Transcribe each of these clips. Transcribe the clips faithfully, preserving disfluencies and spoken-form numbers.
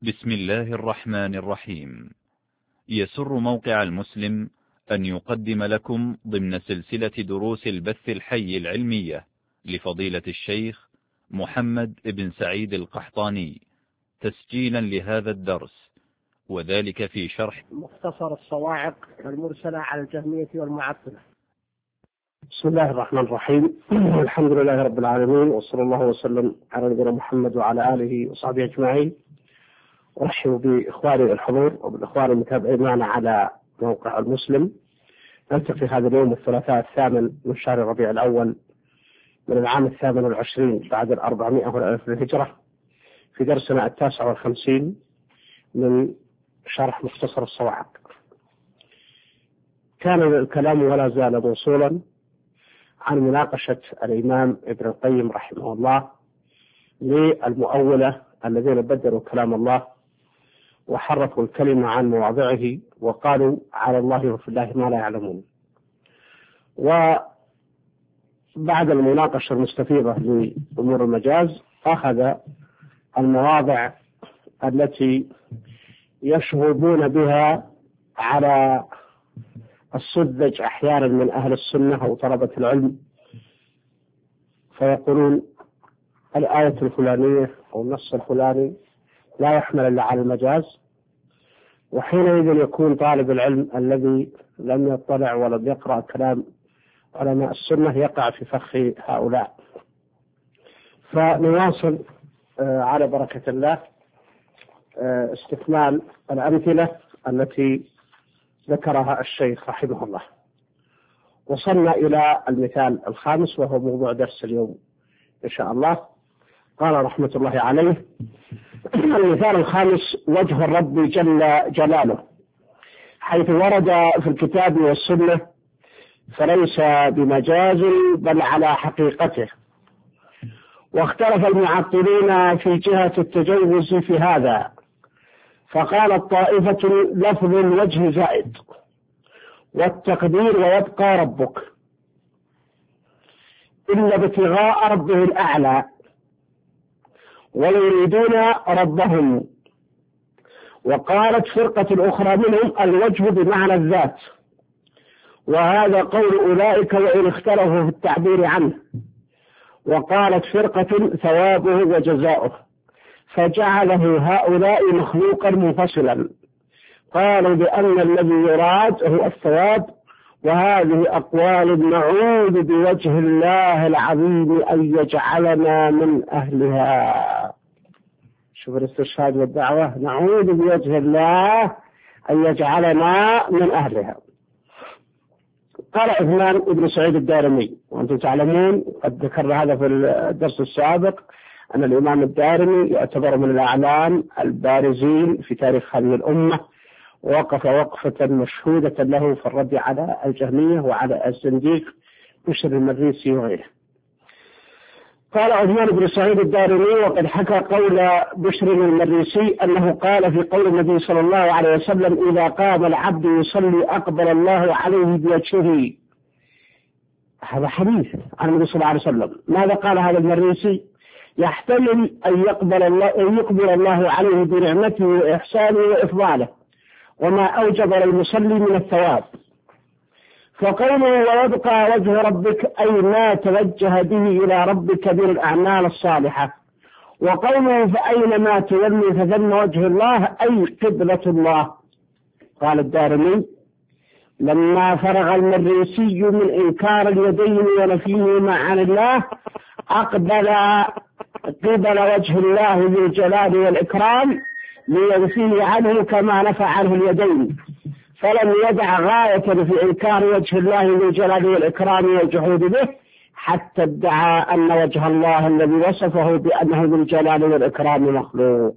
بسم الله الرحمن الرحيم. يسر موقع المسلم أن يقدم لكم ضمن سلسلة دروس البث الحي العلمية لفضيلة الشيخ محمد بن سعيد القحطاني تسجيلا لهذا الدرس، وذلك في شرح مختصر الصواعق المرسلة على الجهمية والمعطلة. بسم الله الرحمن الرحيم. الحمد لله رب العالمين، وصلى الله وسلم على نبينا محمد وعلى آله وصحبه أجمعين. أرحب بإخواني الحضور وبالإخوان المتابعين معنا على موقع المسلم. نلتقي هذا اليوم الثلاثاء الثامن من شهر ربيع الأول من العام الثامن والعشرين بعد الأربعمائة والألف للهجرة في درسنا التاسع والخمسين من شرح مختصر الصواعق. كان الكلام ولا زال موصولا عن مناقشة الإمام ابن القيم رحمه الله للمؤولة الذين بدلوا كلام الله وحرفوا الكلمة عن مواضعه وقالوا على الله وفي الله ما لا يعلمون. وبعد المناقشة المستفيضة لأمور المجاز أخذ المواضع التي يشهدون بها على السذج أحيانا من أهل السنة أو طلبة العلم، فيقولون الآية الفلانية أو النص الفلاني لا يحمل إلا على المجاز، وحينئذ يكون طالب العلم الذي لم يطلع ولم يقرأ كلام علماء السنة يقع في فخ هؤلاء. فنواصل على بركة الله استكمال الأمثلة التي ذكرها الشيخ رحمه الله. وصلنا إلى المثال الخامس وهو موضوع درس اليوم إن شاء الله. قال رحمة الله عليه: المثال الخامس وجه الرب جل جلاله، حيث ورد في الكتاب والسنة فليس بمجاز بل على حقيقته. واختلف المعطلين في جهة التجوز في هذا، فقالت طائفة لفظ الوجه زائد والتقدير ويبقى ربك إلا ابتغاء ربه الأعلى ويريدون ربهم. وقالت فرقة أخرى منهم الوجه بمعنى الذات، وهذا قول أولئك وإن اختلفوا في التعبير عنه. وقالت فرقة ثوابه وجزاؤه، فجعله هؤلاء مخلوقا منفصلا. قالوا بأن الذي يراد هو الثواب، وهذه أقوال نعوذ بوجه الله العظيم أن يجعلنا من أهلها. شوف الاستشهاد والدعوة، نعوذ بوجه الله أن يجعلنا من أهلها. قال عثمان بن سعيد الدارمي، وأنتم تعلمون قد ذكرنا هذا في الدرس السابق أن الإمام الدارمي يعتبر من الأعلام البارزين في تاريخ هذه الأمة، ووقف وقفة مشهودة له في الرد على الجهمية وعلى الزنديق بشر المريسي وغيره. قال عثمان بن سعيد الدارمي وقد حكى قول بشر المريسي أنه قال في قول النبي صلى الله عليه وسلم: إذا قام العبد يصلي أقبل الله عليه بوجهه. هذا حديث عن النبي صلى الله عليه وسلم. ماذا قال هذا المريسي؟ يحتمل أن يقبل الله, أن يقبل الله عليه بنعمته وإحسانه وإفضاله وما أوجب للمصلي من الثواب. فقوله ويبقى وجه ربك أي ما توجه به إلى ربك من الأعمال الصالحة. وقوله فأينما تولي فثم وجه الله أي قبلة الله. قال الدارمي: لما فرغ المريسي من إنكار اليدين ونفيهما عن الله أقبل قبل وجه الله ذو الجلال والإكرام لينفيه عنه كما نفى عنه اليدين، فلم يدع غاية في إنكار وجه الله ذو الجلال والإكرام والجحود به حتى ادعى أن وجه الله الذي وصفه بأنه ذو الجلال والإكرام مخلوق،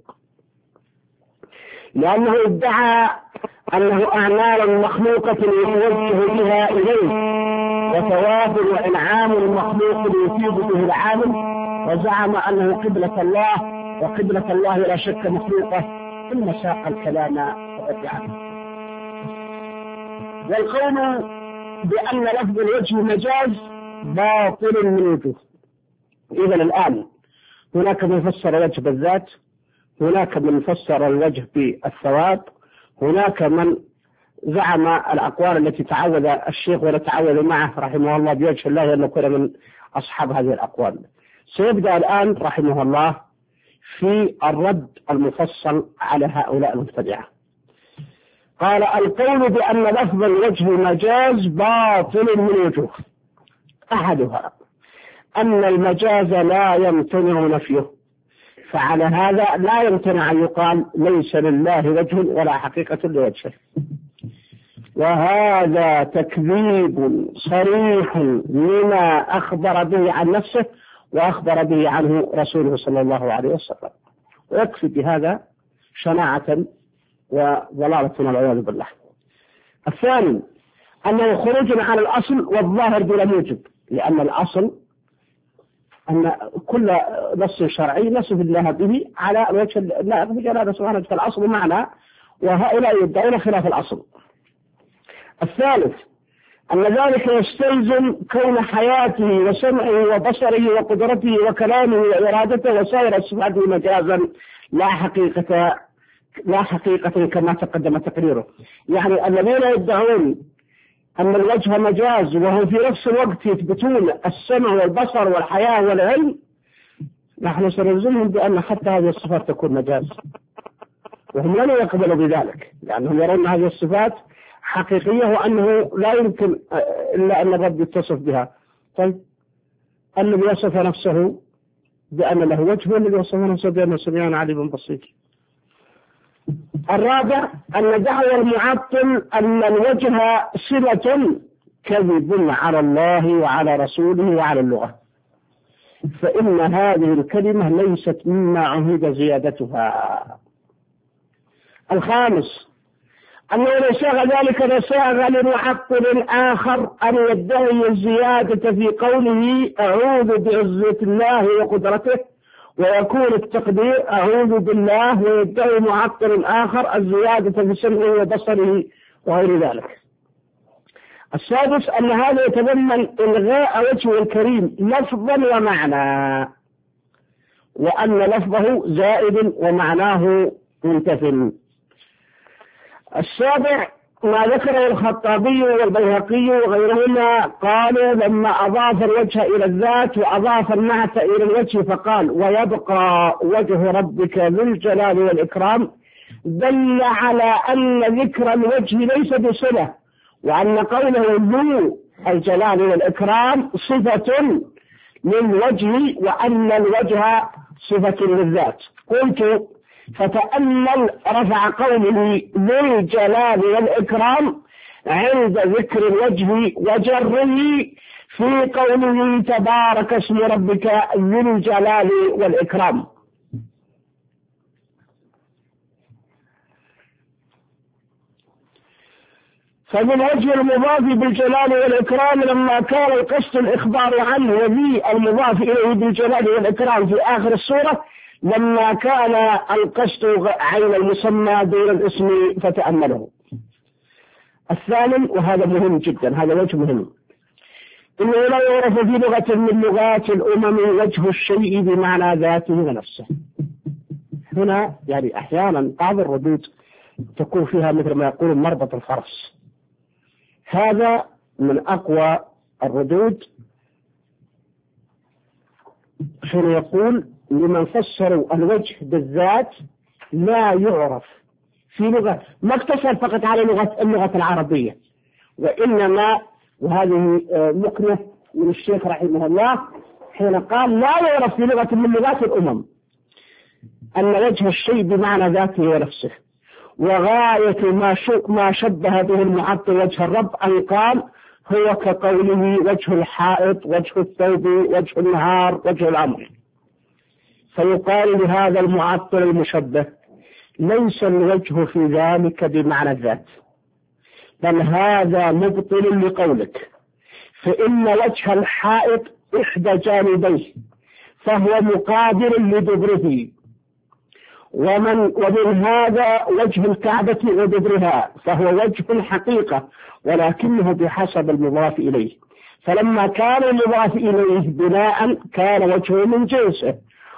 لأنه ادعى أنه أعمال مخلوقة يتوجه بها إليه وثواب وإنعام مخلوق يفيد به العالم، وزعم أنه قبلة الله، وقبلة الله لا شك مخلوقة، ثم ساق الكلام ورد عنه. والقول بأن لفظ الوجه مجاز باطل من وجوه. إذن الآن هناك من فسر وجه بالذات، هناك من فسر الوجه بالثواب، هناك من زعم الأقوال التي تعود الشيخ ولا تعود معه رحمه الله بوجه الله أن نكون من أصحاب هذه الأقوال. سيبدأ الآن رحمه الله في الرد المفصل على هؤلاء المبتدعة. قال: القول بأن لفظ الوجه مجاز باطل من وجوه. أحدها أن المجاز لا يمتنع نفيه، فعلى هذا لا يمتنع أن يقال ليس لله وجه ولا حقيقة لوجهه، وهذا تكذيب صريح لما أخبر به عن نفسه وأخبر به عنه رسوله صلى الله عليه وسلم، ويكفي بهذا شناعة وضلالة والعياذ بالله. الثاني أنه خروج عن الأصل والظاهر بلا موجب، لأن الأصل أن كل نص شرعي نصف الله به على الوجه اللائق بجلاله سبحانه وتعالى، الأصل معنا وهؤلاء يدعون خلاف الأصل. الثالث أن ذلك يستلزم كون حياته وسمعه وبصره وقدرته وكلامه وإرادته وسائر الصفات مجازا لا حقيقة لا حقيقة كما تقدم تقريره. يعني الذين يدعون أن الوجه مجاز وهم في نفس الوقت يثبتون السمع والبصر والحياة والعلم، نحن سنلزمهم بأن حتى هذه الصفات تكون مجاز، وهم لن يقبلوا بذلك لأنهم يرون هذه الصفات حقيقية وأنه لا يمكن إلا أن الرب يتصف بها. طيب الذي يصف نفسه بأن له وجه والذي يصف نفسه بأنه سميع عليم بصير. الرابع أن دعوى المعطل أن الوجه صلة كذب على الله وعلى رسوله وعلى اللغة، فإن هذه الكلمة ليست مما عهد زيادتها. الخامس أنه لو ساغ ذلك لساغ لمعطل آخر أن يدعي الزيادة في قوله أعوذ بعزة الله وقدرته، ويكون التقدير أعوذ بالله، ويدعي معطل آخر الزيادة في سمعه وبصره وغير ذلك. السادس أن هذا يتضمن إلغاء وجهه الكريم لفظا ومعنى، وأن لفظه زائد ومعناه منتفٍ. السابع ما ذكره الخطابي والبيهقي وغيرهما، قالوا لما أضاف الوجه إلى الذات وأضاف النعت إلى الوجه فقال ويبقى وجه ربك ذو الجلال والإكرام، دل على أن ذكر الوجه ليس بصلة، وأن قوله ذو الجلال والإكرام صفة للوجه وأن الوجه صفة للذات. قلت فتأمل رفع قوله ذو الجلال والإكرام عند ذكر الوجه وجره في قوله تبارك اسم ربك ذو الجلال والإكرام. فمن وجه المضاف بالجلال والإكرام لما كان القصد الإخبار عنه وذي المضاف إليه بالجلال والإكرام في آخر السورة، لما كان القصد عين المسمى دون الاسم فتأمله. الثامن وهذا مهم جدا، هذا وجه مهم، إنه لا يعرف في لغة من لغات الأمم وجه الشيء بمعنى ذاته ونفسه. هنا يعني أحيانا بعض الردود تكون فيها مثل ما يقول مربط الفرس، هذا من أقوى الردود حين يقول لمن فسروا الوجه بالذات لا يعرف في لغة، ما اقتصر فقط على لغة اللغة العربية، وإنما وهذه مكنة من الشيخ رحمه الله حين قال لا يعرف في لغة من لغات الأمم أن وجه الشيء بمعنى ذاته ونفسه، وغاية ما ما شبه به المعطل وجه الرب أن قال هو كقوله وجه الحائط وجه الثوب وجه النهار وجه الأمر، فيقال لهذا المعطل المشبه ليس الوجه في ذلك بمعنى الذات، بل هذا مبطل لقولك، فإن وجه الحائط إحدى جانبيه فهو مقابل لدبره، ومن ومن هذا وجه الكعبة ودبرها فهو وجه الحقيقة ولكنه بحسب المضاف إليه، فلما كان المضاف إليه بناء كان وجهه من جنسه،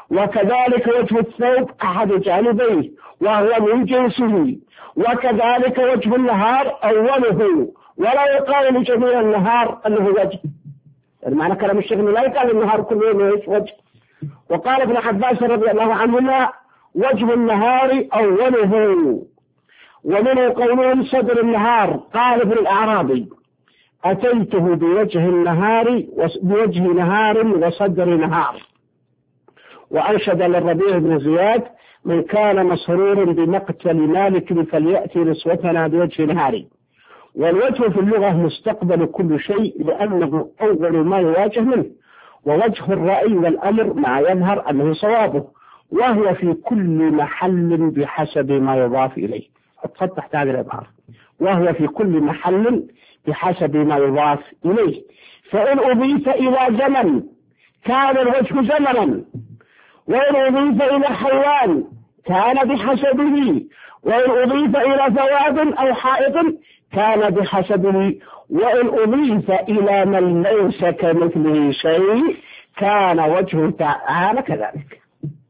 وكذلك وجه الثوب أحد جانبيه وهو من جنسه، وكذلك وجه النهار أوله، ولا يقال لجميع النهار أنه وجه. المعنى كلام الشيخ لا يقال النهار كله وجه. وقال ابن عباس رضي الله عنهما وجه النهار أوله، ومنه قولهم صدر النهار. قال ابن الأعرابي أتيته بوجه النهار بوجه نهار وصدر نهار. وأنشد للربيع بن زياد من كان مسرور بمقتل مالك فليأتي نسوتنا بوجه نهار. والوجه في اللغة مستقبل كل شيء لأنه أول ما يواجه منه، ووجه الرأي والأمر ما يظهر أنه صوابه، وهو في كل محل بحسب ما يضاف إليه. أتفضل تحت هذه العبارة، وهو في كل محل بحسب ما يضاف إليه. فإن أضيف إلى زمن كان الوجه زمنا، وإن أضيف إلى حيوان كان بحسبه، وإن أضيف إلى ثواب أو حائط كان بحسبه، وإن أضيف إلى من ليس كمثله شيء كان وجهه تعالى كذلك.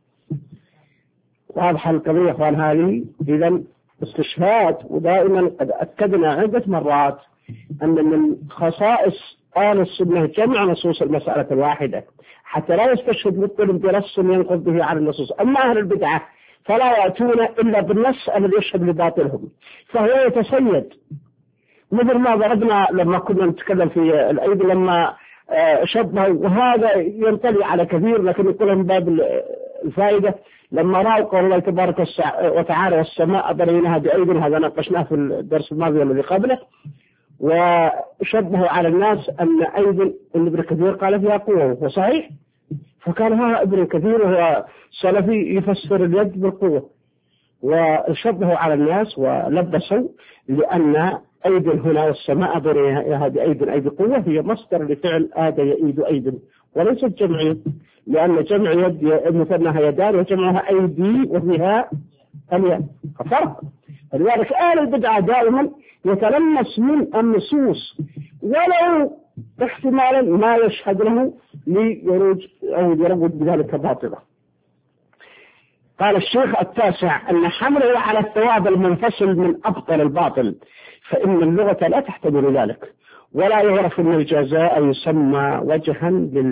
واضح القضية أخوان هذه. إذا استشهاد، ودائما قد أكدنا عدة مرات أن من خصائص أهل السنة جمع نصوص المسألة الواحدة حتى لا يستشهد مطلب بنص ينقض به على النصوص. أما أهل البدعة فلا يأتون إلا بالنص الذي يشهد لباطلهم، فهو يتسيد. مثل ما ضربنا لما كنا نتكلم في الأيض لما شبه، وهذا ينطلي على كثير لكن يقول من باب الفائدة، لما رأوا قول الله تبارك وتعالى والسماء بنيناها بأيد، هذا ناقشناه في الدرس الماضي الذي قبله، وشبهوا على الناس أن أيد اللي ابن كثير قال فيها قوة، وهو صحيح. فكان هذا ابن كثير وهو سلفي يفسر اليد بالقوة، وشبهوا على الناس ولبسوا، لأن أيد هنا والسماء بنيناها بأيد أيد قوة هي مصدر لفعل آد يأيد أيد، وليست جمع يد، لأن جمع يد مثلها يدان وجمعها أيدي وفيها اليد، ففرق. فلذلك أهل البدعة دائما يتلمس من النصوص ولو احتمالا ما يشهد له ليروج أو يروج بذلك باطلة. قال الشيخ التاسع أن حمله على الثواب المنفصل من أبطل الباطل، فإن اللغة لا تحتمل ذلك، ولا يعرف أن الجزاء يسمى وجها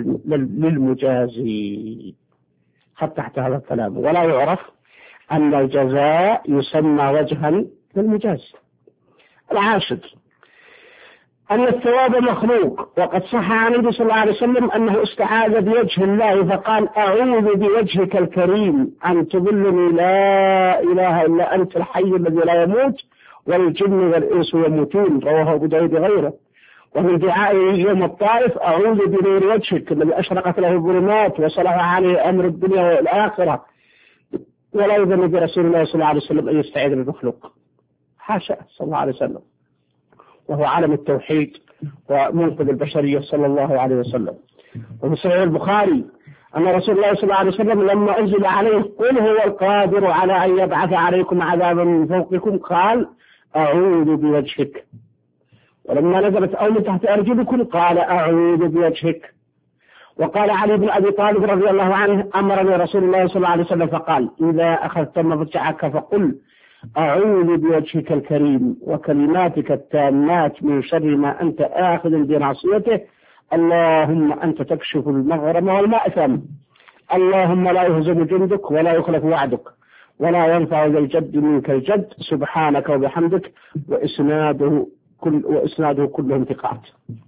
للمجازي. خط تحت هذا الكلام، ولا يعرف أن الجزاء يسمى وجها للمجازي. العاشر أن الثواب مخلوق، وقد صح عن النبي صلى الله عليه وسلم أنه استعاذ بوجه الله فقال أعوذ بوجهك الكريم أن تظلني لا إله إلا أنت الحي الذي لا يموت والجن والإنس يموتون، رواه أبو داود غيره. ومن دعائه يوم الطائف أعوذ بنور وجهك الذي أشرقت له الظلمات وصلح عليه أمر الدنيا والآخرة. ولا يذن برسول الله صلى الله عليه وسلم أن يستعيذ بالمخلوق، حاشا صلى الله عليه وسلم، وهو عالم التوحيد ومنقذ البشرية صلى الله عليه وسلم. وفي صحيح البخاري أن رسول الله صلى الله عليه وسلم لما أنزل عليه قل هو القادر على أن يبعث عليكم عذابا من فوقكم قال أعوذ بوجهك، ولما نزلت أو من تحت أرجلكم قال أعوذ بوجهك. وقال علي بن أبي طالب رضي الله عنه أمرني رسول الله صلى الله عليه وسلم فقال إذا أخذت مضجعك فقل أعوذ بوجهك الكريم وكلماتك التامات من شر ما أنت آخذ بناصيته، اللهم أنت تكشف المغرم والمأثم، اللهم لا يهزم جندك ولا يخلف وعدك ولا ينفع ذا الجد منك الجد، سبحانك وبحمدك، وإسناده كل وإسناده كلهم ثقات.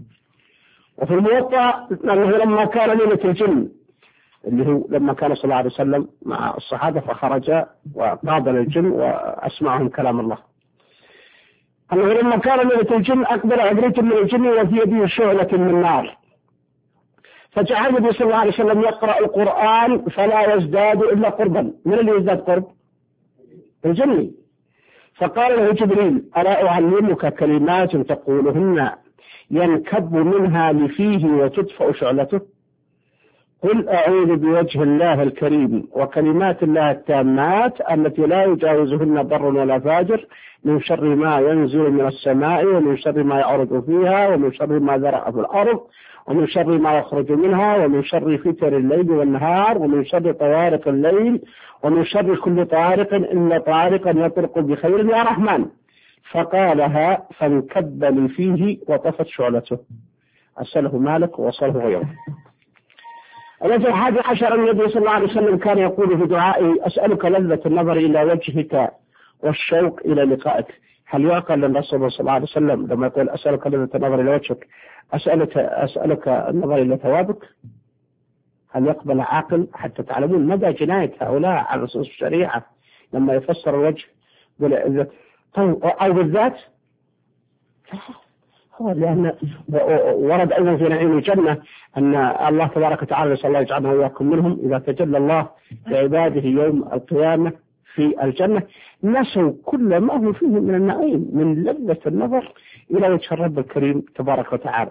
وفي الموطأ أنه لما كان ليلة الجن اللي هو لما كان صلى الله عليه وسلم مع الصحابة فخرج وقابل الجن وأسمعهم كلام الله، أنه لما كان ليلة الجن أقبل عفريت من الجن وفي يده شعلة من نار، فجعل النبي صلى الله عليه وسلم يقرأ القرآن فلا يزداد إلا قربا. من اللي يزداد قرب؟ الجن. فقال له جبريل ألا أعلمك كلمات تقولهن ينكب منها لفيه وتدفع شعلته؟ قل أعوذ بوجه الله الكريم وكلمات الله التامات التي لا يجاوزهن بر ولا فاجر من شر ما ينزل من السماء ومن شر ما يعرض فيها ومن شر ما ذرأ في الأرض ومن شر ما يخرج منها ومن شر فتر الليل والنهار ومن شر طوارق الليل ومن شر كل طارق إن طارقا يطرق بخير يا رحمن. فقالها فانكب لي فيه وطفت شعلته. أسأله مالك ووصله غيره. الوجه الحادي عشر النبي صلى الله عليه وسلم كان يقول في دعائه أسألك لذة النظر إلى وجهك والشوق إلى لقائك. هل يعقل للرسول صلى الله عليه وسلم لما يقول أسألك لذة النظر إلى وجهك أسألك, أسألك النظر إلى ثوابك؟ هل يقبل عاقل؟ حتى تعلمون مدى جناية هؤلاء على نصوص الشريعة لما يفسر الوجه أو بالذات. هو لأن ورد أيضا في نعيم الجنة أن الله تبارك وتعالى صلى الله يجعلنا وإياكم منهم إذا تجلى الله لعباده يوم القيامة في الجنة نسوا كل ما هو فيه من النعيم من لذة النظر إلى وجه الرب الكريم تبارك وتعالى.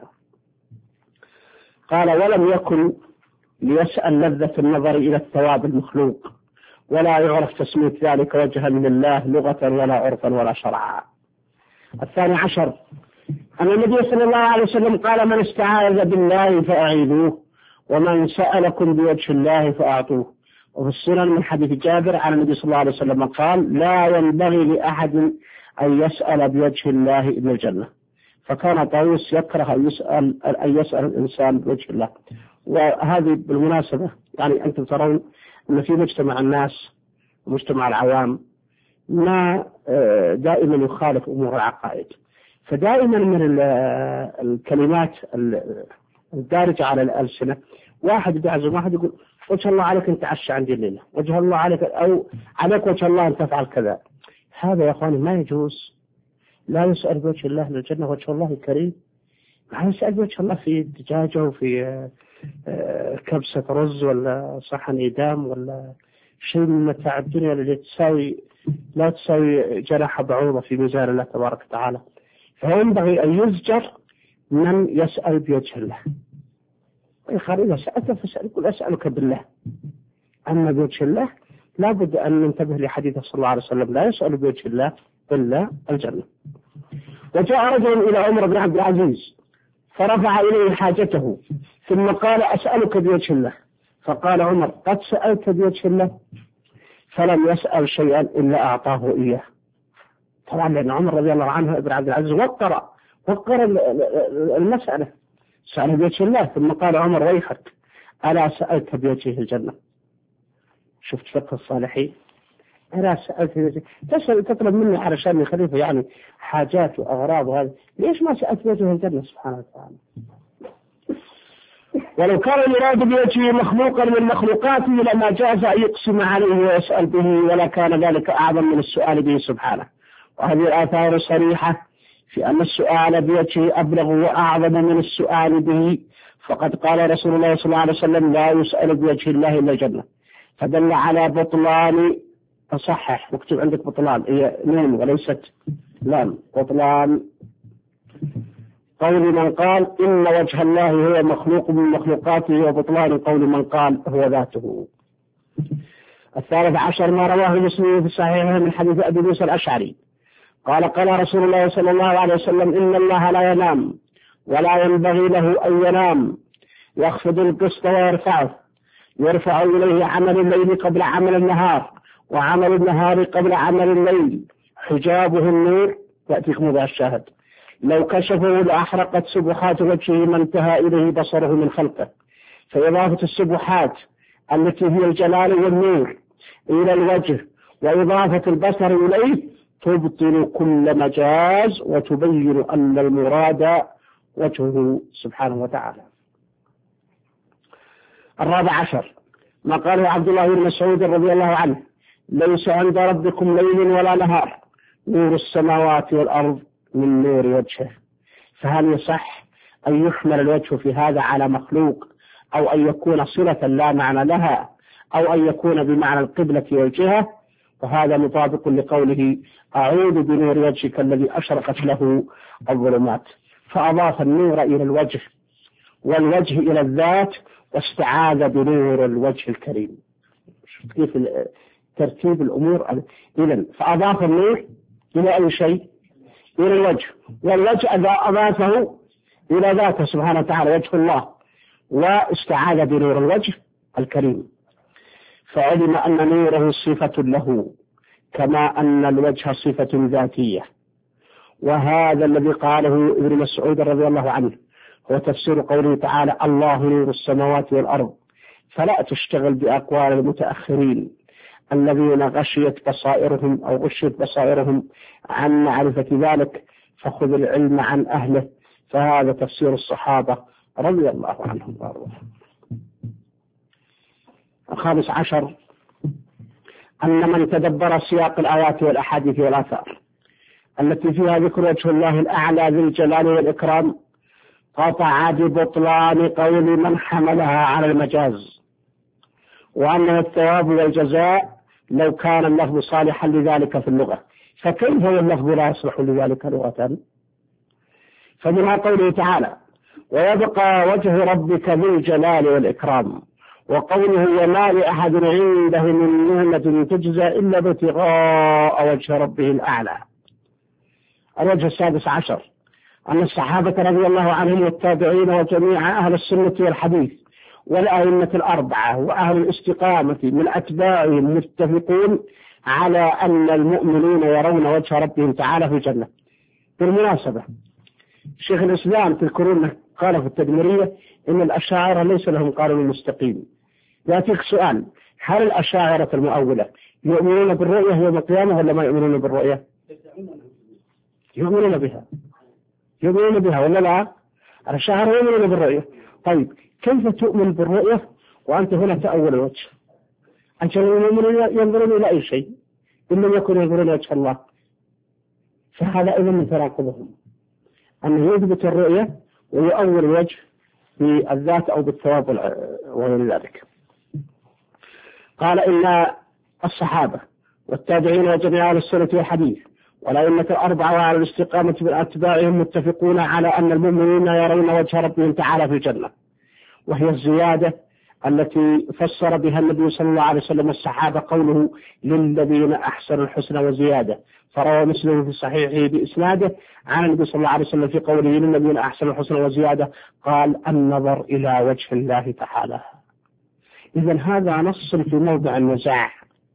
قال ولم يكن ليسأل لذة النظر إلى الثواب المخلوق ولا يعرف تسمية ذلك وجها لله لغة ولا عرفا ولا شرعا. الثاني عشر أن النبي صلى الله عليه وسلم قال من استعاذ بالله فأعيذوه ومن سألكم بوجه الله فأعطوه. وفي السنن من حديث جابر عن النبي صلى الله عليه وسلم قال لا ينبغي لأحد أن يسأل بوجه الله إلا الجنة. فكان طاووس يكره أن يسأل, أن يسأل الإنسان بوجه الله. وهذه بالمناسبة يعني أنتم ترون أن في مجتمع الناس ومجتمع العوام ما دائما يخالف أمور العقائد. فدائما من الكلمات الدارجة على الألسنة واحد يعزم واحد يقول وجه الله عليك أن تعشى عندي الليلة وجه الله عليك أو عليك وجه الله أن تفعل كذا. هذا يا أخواني ما يجوز. لا يسأل بوجه الله للجنة وجه الله الكريم. ما يسأل بوجه الله في دجاجة وفي كبسة رز ولا صحن إدام ولا شيء من متاع الدنيا اللي تساوي لا تساوي جناح بعوضة في ميزان الله تبارك وتعالى. فينبغي أن يزجر من يسأل بوجه الله. ويخار إذا سألت فاسأل يقول أسألك بالله. أما بوجه الله لابد أن ننتبه لحديث صلى الله عليه وسلم لا يسأل بوجه الله إلا الجنة. وجاء رجل إلى عمر بن عبد العزيز فرفع إليه حاجته ثم قال أسألك بوجه الله. فقال عمر قد سألت بوجه الله فلم يسأل شيئا إلا أعطاه إياه. طبعا لأن عمر رضي الله عنه ابن عبد العزيز وقر وقر المسألة سأل بوجه الله ثم قال عمر ويحك ألا سألت بوجه الجنة. شفت فقه الصالحين. ألا سألت بوجه تسأل تطلب مني علشان خليفة يعني حاجات وأغراض وهذا ليش ما سألت بوجه الجنة سبحانه وتعالى. ولو كان المراد بوجهه مخلوقا من مخلوقاته لما جاز أن يقسم عليه ويسأل به ولا كان ذلك أعظم من السؤال به سبحانه. وهذه الآثار صريحة في أن السؤال بوجهه أبلغ وأعظم من السؤال به. فقد قال رسول الله صلى الله عليه وسلم لا يسأل بوجه الله إلا الجنة. فدل على بطلان أصحح مكتوب عندك بطلان هي نون وليست لام بطلان قول من قال إن وجه الله هو مخلوق من مخلوقاته وبطلان قول من قال هو ذاته. الثالث عشر ما رواه مسلم في صحيحه من حديث أبي موسى الأشعري قال قال رسول الله صلى الله عليه وسلم إن الله لا ينام ولا ينبغي له أن ينام يخفض القسط ويرفعه يرفع إليه عمل الليل قبل عمل النهار وعمل النهار قبل عمل الليل حجابه النور. يأتيكم موضع الشاهد لو كشفه لأحرقت سبحات وجهه ما انتهى إليه بصره من خلقه. فإضافة السبحات التي هي الجلال والنور إلى الوجه وإضافة البصر إليه تبطل كل مجاز وتبين أن المراد وجهه سبحانه وتعالى. الرابع عشر ما قاله عبد الله بن مسعود رضي الله عنه ليس عند ربكم ليل ولا نهار نور السماوات والأرض من نور وجهه. فهل يصح أن يحمل الوجه في هذا على مخلوق أو أن يكون صلة لا معنى لها أو أن يكون بمعنى القبلة والجهة؟ وهذا مطابق لقوله أعوذ بنور وجهك الذي أشرقت له الظلمات. فأضاف النور إلى الوجه والوجه إلى الذات واستعاذ بنور الوجه الكريم. كيف ترتيب الأمور؟ إذن فأضاف النور إلى أي شيء؟ إلى الوجه، والوجه أضافه إلى ذاته سبحانه وتعالى وجه الله، واستعاذ بنور الوجه الكريم، فعلم أن نوره صفة له كما أن الوجه صفة ذاتية. وهذا الذي قاله ابن مسعود رضي الله عنه هو تفسير قوله تعالى الله نور السماوات والأرض. فلا تشتغل بأقوال المتأخرين الذين غشيت بصائرهم أو غشيت بصائرهم عن معرفة ذلك، فخذ العلم عن أهله، فهذا تفسير الصحابة رضي الله عنهم وارضاهم. الخامس عشر أن من تدبر سياق الآيات والأحاديث والآثار التي فيها ذكر وجه الله الأعلى ذي الجلال والإكرام قطع ببطلان قول من حملها على المجاز، وأنه الثواب والجزاء لو كان اللفظ صالحا لذلك في اللغة، فكيف هو اللفظ لا يصلح لذلك لغة؟ فمنها قوله تعالى ويبقى وجه ربك ذي الجلال والإكرام، وقوله وما لأحد عنده من نعمة تجزى إلا ابتغاء وجه ربه الأعلى. الوجه السادس عشر أن الصحابة رضي الله عنهم والتابعين وجميع أهل السنة والحديث والأئمة الأربعة وأهل الاستقامة من أتباعهم متفقون على أن المؤمنين يرون وجه ربهم تعالى في الجنة. بالمناسبة شيخ الإسلام تذكرون قال في التدمرية إن الأشاعرة ليس لهم قانون مستقيم. يأتيك سؤال، هل الأشاعرة المؤولة يؤمنون بالرؤية يوم القيامة ولا ما يؤمنون بالرؤية؟ يؤمنون بها يؤمنون بها ولا لا؟ الأشاعرة يؤمنون بالرؤية. طيب كيف تؤمن بالرؤية وأنت هنا تأول الوجه؟ عشان المؤمنين ينظرون إلى أي شيء إن لم يكن ينظرون وجه الله، فهذا أيضا من تناقضهم أنه يثبت الرؤية ويؤول الوجه بالذات أو بالثواب وغير ذلك. قال إن الصحابة والتابعين وجميع أهل السنة والحديث والأئمة الأربعة وعلى الاستقامة من أتباعهم متفقون على أن المؤمنين يرون وجه ربهم تعالى في الجنة، وهي الزيادة التي فسر بها النبي صلى الله عليه وسلم الصحابة قوله للذين أحسنوا الحسنى وزيادة، فروى مسلم في صحيحه بإسناده عن النبي صلى الله عليه وسلم في قوله للذين أحسنوا الحسنى وزيادة قال النظر إلى وجه الله تعالى. إذن هذا نص في موضع النزاع،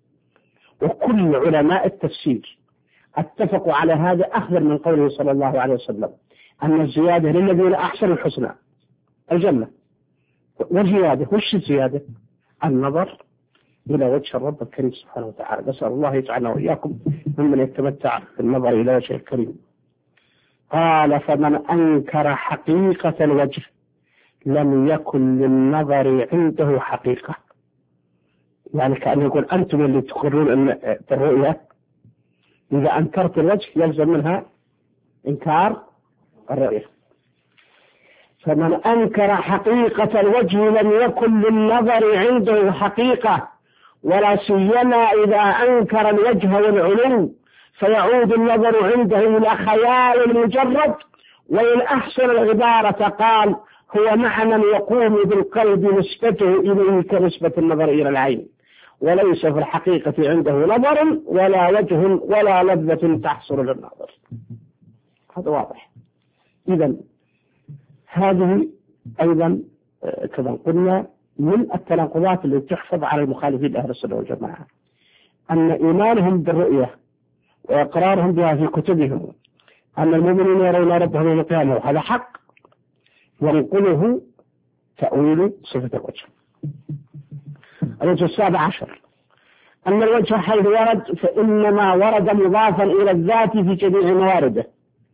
وكل علماء التفسير اتفقوا على هذا أخبر من قوله صلى الله عليه وسلم أن الزيادة للذين أحسنوا الحسنى الجنة، والزيادة وش الزيادة؟ النظر إلى وجه الرب الكريم سبحانه وتعالى. نسأل الله يجعلنا وإياكم ممن يتمتع بالنظر إلى وجه الكريم. قال فمن أنكر حقيقة الوجه لم يكن للنظر عنده حقيقة. يعني كأن يقول أنتم اللي تقرون الرؤية، إذا أنكرت الوجه يلزم منها إنكار الرؤية. فمن أنكر حقيقة الوجه لم يكن للنظر عنده حقيقة، ولا سيما إذا أنكر الوجه والعلو فيعود النظر عنده إلى خيال مجرد. وإن أحسن العبارة قال هو معنى يقوم بالقلب نسبته إليه كنسبة النظر إلى العين، وليس في الحقيقة عنده نظر ولا وجه ولا لذة تحصل للنظر. هذا واضح. إذن هذه أيضا كما قلنا من التناقضات التي تحفظ على المخالفين أهل السنة والجماعة، أن إيمانهم بالرؤية وإقرارهم بها في كتبهم أن المؤمنين يرون ربهم يوم القيامة هذا حق، ينقله تأويل صفة الوجه. الوجه السابع عشر أن الوجه حيث ورد فإنما ورد مضافا إلى الذات في جميع موارده،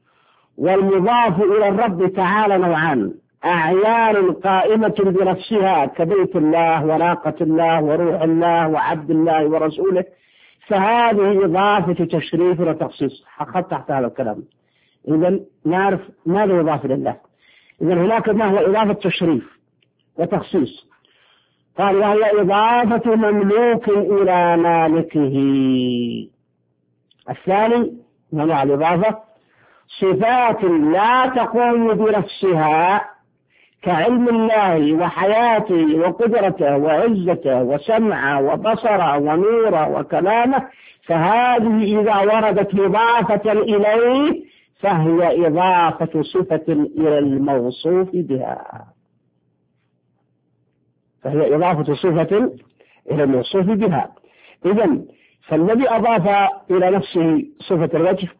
والمضاف إلى الرب تعالى نوعان: أعيان قائمة بنفسها كبيت الله وناقة الله وروح الله وعبد الله ورسوله، فهذه إضافة تشريف وتخصيص. حقت تحت هذا الكلام. إذن نعرف ماذا يضاف لله. إذن هناك ما هو إضافة تشريف وتخصيص. قال وهي إضافة مملوك إلى مالكه. الثاني نوع الإضافة صفات لا تقوم بنفسها كعلم الله وحياته وقدرته وعزته وسمعه وبصره ونوره وكلامه، فهذه إذا وردت إضافة إليه فهي إضافة صفة إلى الموصوف بها، فهي إضافة صفة إلى الموصوف بها. إذن فالذي أضاف إلى نفسه صفة الوجه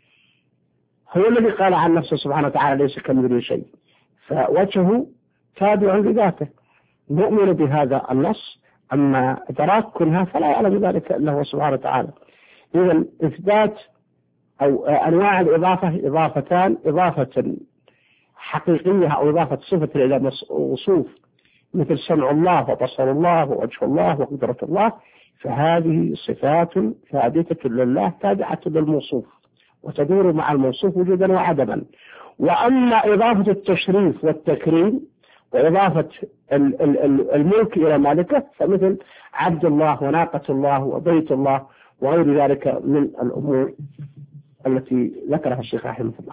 هو الذي قال عن نفسه سبحانه وتعالى ليس كمثله شيء، فوجهه تابع لذاته، نؤمن بهذا النص. أما إدراك كلها فلا يعلم ذلك إلا هو سبحانه وتعالى. إذن إثبات أو أنواع الإضافة إضافتان، إضافة حقيقية أو إضافة صفة إلى وصوف مثل سمع الله وبصر الله ووجه الله وقدرة الله، فهذه صفات ثابتة لله تابعة للموصوف وتدور مع الموصوف وجودا وعدما. وأما إضافة التشريف والتكريم وإضافة الملك إلى مالكه فمثل عبد الله وناقة الله وبيت الله وغير ذلك من الأمور التي ذكرها الشيخ رحمه الله.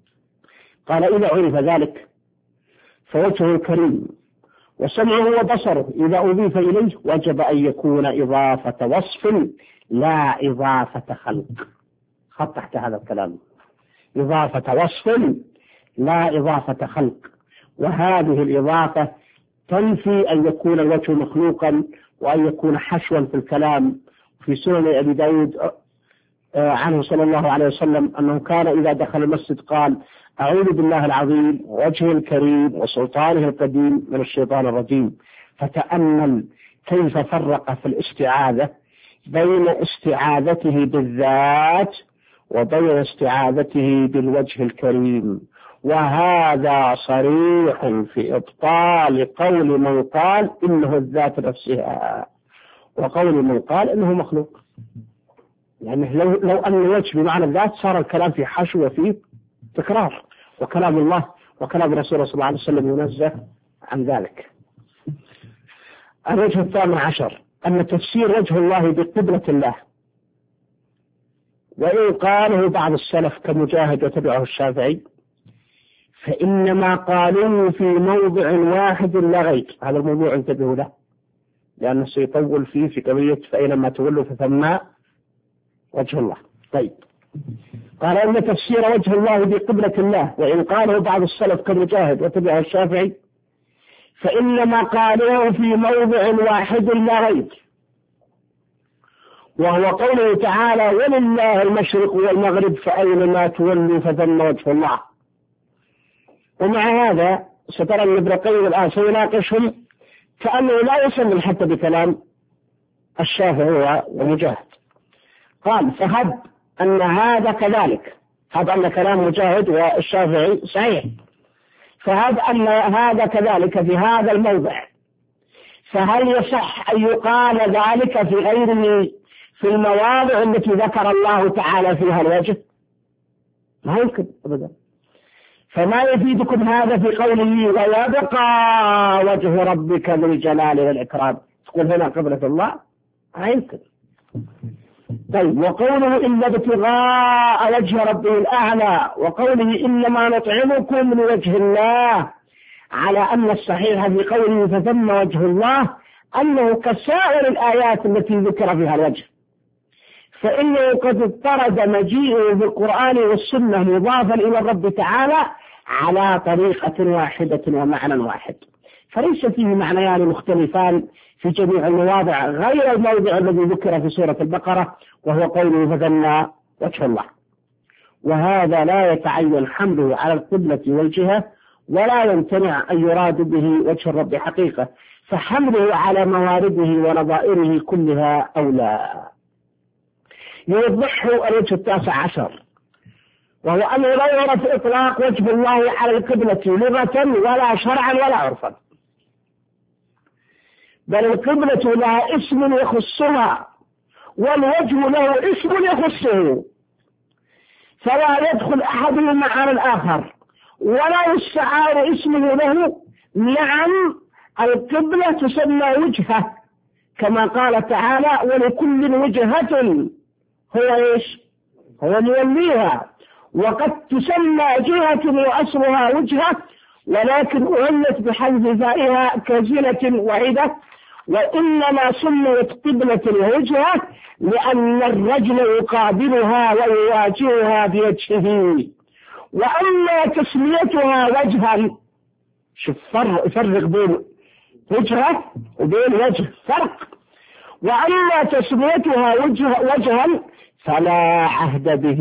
قال إذا عرف ذلك فوجهه كريم، وسمعه وبصره إذا أضيف إليه وجب أن يكون إضافة وصف لا إضافة خلق. خط تحت هذا الكلام، إضافة وصف لا إضافة خلق. وهذه الإضافة تنفي أن يكون الوجه مخلوقا وأن يكون حشوا في الكلام. في سنن أبي داود عنه صلى الله عليه وسلم أنه كان إذا دخل المسجد قال أعوذ بالله العظيم ووجهه الكريم وسلطانه القديم من الشيطان الرجيم. فتأمل كيف فرق في الاستعاذة بين استعاذته بالذات وبين استعاذته بالوجه الكريم، وهذا صريح في إبطال قول من قال إنه الذات نفسها وقول من قال إنه مخلوق. يعني لو, لو أن الوجه بمعنى الذات صار الكلام في حشو وفي تكرار، وكلام الله وكلام رسوله صلى الله عليه وسلم ينزه عن ذلك. الوجه الثامن عشر أن تفسير وجه الله بقبلة الله، وإن قاله بعض السلف كمجاهد وتبعه الشافعي فإنما قالوه في موضع واحد لا غير. هذا الموضوع انتبهوا له لأنه سيطول فيه في قضية فإنما تولوا فثم وجه الله. طيب، قال أن تفسير وجه الله بقبلة الله وإن قاله بعض السلف كمجاهد وتبعه الشافعي فإنما قالوه في موضع واحد لا غير، وهو قوله تعالى ولله المشرق والمغرب فأينما تولوا فثم وجه الله. ومع هذا سترى أن ابن القيم الآن سيناقشهم كأنه لا يسلم حتى بكلام الشافعي ومجاهد. قال فهب أن هذا كذلك، هب أن كلام مجاهد والشافعي صحيح، فهب أن هذا كذلك في هذا الموضع، فهل يصح أن يقال ذلك في غيره في المواضع التي ذكر الله تعالى فيها الوجه؟ ما يمكن أبدا. فما يفيدكم هذا في قوله ويبقى وجه ربك ذو الجلال والإكرام؟ تقول هنا قبلة الله؟ ما يمكن. طيب، وقوله إلا ابتغاء وجه ربه الأعلى، وقوله إنما نطعمكم من وجه الله، على أن الصحيح في قوله فثم وجه الله أنه كسائر الآيات التي ذكر فيها الوجه، فإنه قد اضطرد مجيئه بالقرآن والسنة مضافا إلى الرب تعالى على طريقة واحدة ومعنى واحد، فليس فيه معنيان مختلفان في جميع المواضع غير الموضع الذي ذكر في سورة البقرة وهو قوله فثم وجه الله. وهذا لا يتعين حمله على القبلة والجهة ولا يمتنع أن يراد به وجه الرب حقيقة، فحمله على موارده ونظائره كلها أولى. يوضحه الوجه التاسع عشر، وهو أن لا يعرف إطلاق وجه الله على القبلة لغة ولا شرعا ولا عرفا، بل القبلة لها اسم يخصها والوجه له اسم يخصه، فلا يدخل أحدهما على الآخر ولا يستعار اسمه له. نعم، القبلة تسمى وجهة كما قال تعالى ولكل وجهة هو إيش؟ هو موليها. وقد تسمى جهة وأصلها وجهة، ولكن أعلت بحذف فائها كزنة وعدة، وإنما سميت قبلة الوجهة لأن الرجل يقابلها ويواجهها بوجهه. وأما تسميتها وجها، شوف فرق فرق بين وجهة وبين وجه، فرق. وأما تسميتها وجه وجها فلا عهد به.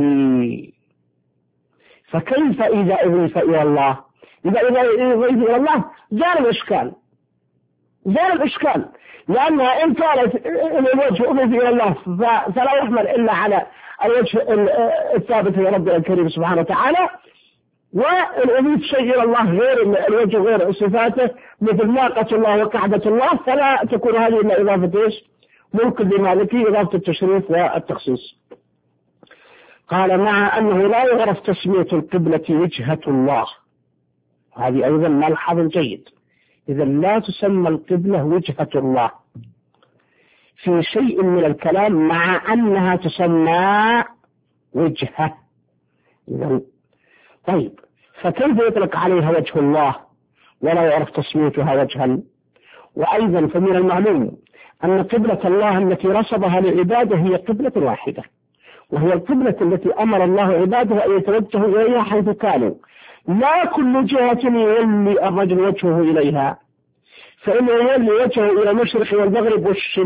فكيف إذا أضيف إلى الله؟ إذا إذا أضيف إلى الله زال الإشكال، زال الإشكال، لأنها إن كانت الوجه أضيف إلى الله فلا يحمل إلا على الوجه الثابت لربنا الكريم سبحانه وتعالى. وإن أضيف شيء إلى الله غير الوجه غير صفاته مثل ناقة الله وكعبة الله فلا تكون هذه إلا إضافة إيش؟ ممكن لمالكي إضافة التشريف والتخصيص. قال مع أنه لا يعرف تسمية القبلة وجهة الله، هذه أيضا ملحظ جيد. إذا لا تسمى القبلة وجهة الله في شيء من الكلام مع أنها تسمى وجهة. إذا طيب، فكيف يطلق عليها وجه الله ولا يعرف تسميتها وجها؟ وأيضا فمن المعلوم أن قبلة الله التي رصدها لعباده هي قبلة واحدة، وهي القبلة التي أمر الله عباده أن يتوجهوا إليها حيث كانوا، لا كل جهة يولي الرجل وجهه إليها، فإنه يولي وجهه إلى المشرق والمغرب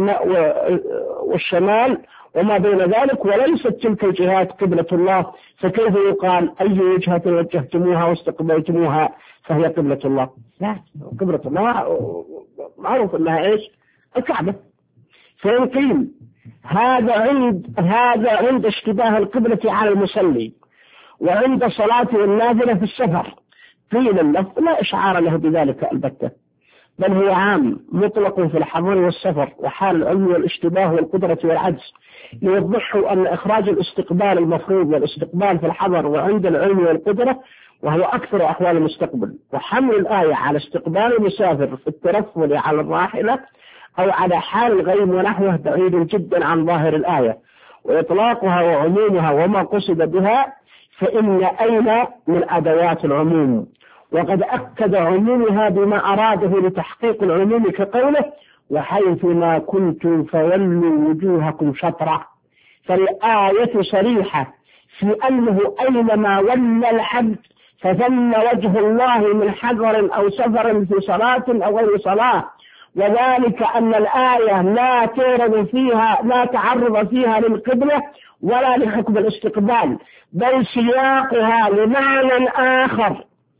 والشمال وما بين ذلك، وليست تلك الجهات قبلة الله. فكيف يقال أي وجهة وجهتموها واستقبلتموها فهي قبلة الله؟ لا، قبلة الله معروف أنها إيش؟ الكعبة. فإن قيل هذا عند هذا عند اشتباه القبلة على المصلي وعند صلاته النافلة في السفر، قيل اللفظ لا إشعار له بذلك البتة، بل هو عام مطلق في الحضر والسفر وحال العلم والاشتباه والقدرة والعجز، ليوضحوا أن إخراج الاستقبال المفروض والاستقبال في الحضر وعند العلم والقدرة وهو أكثر أحوال المستقبل، وحمل الآية على استقبال المسافر في الترفل على الراحلة أو على حال الغيم ونحوه بعيد جدا عن ظاهر الآية، وإطلاقها وعمومها وما قصد بها فإن أين من أدوات العموم، وقد أكد عمومها بما أراده لتحقيق العموم كقوله وحيثما كنتم فولوا وجوهكم شطرة. فالآية صريحة في أنه أينما ولى العبد فثم وجه الله من حضر أو سفر في صلاة أو غير صلاة، وذلك أن الآية لا تورد فيها لا تعرض فيها للقبلة ولا لحكم الاستقبال، بل سياقها لمعنى آخر،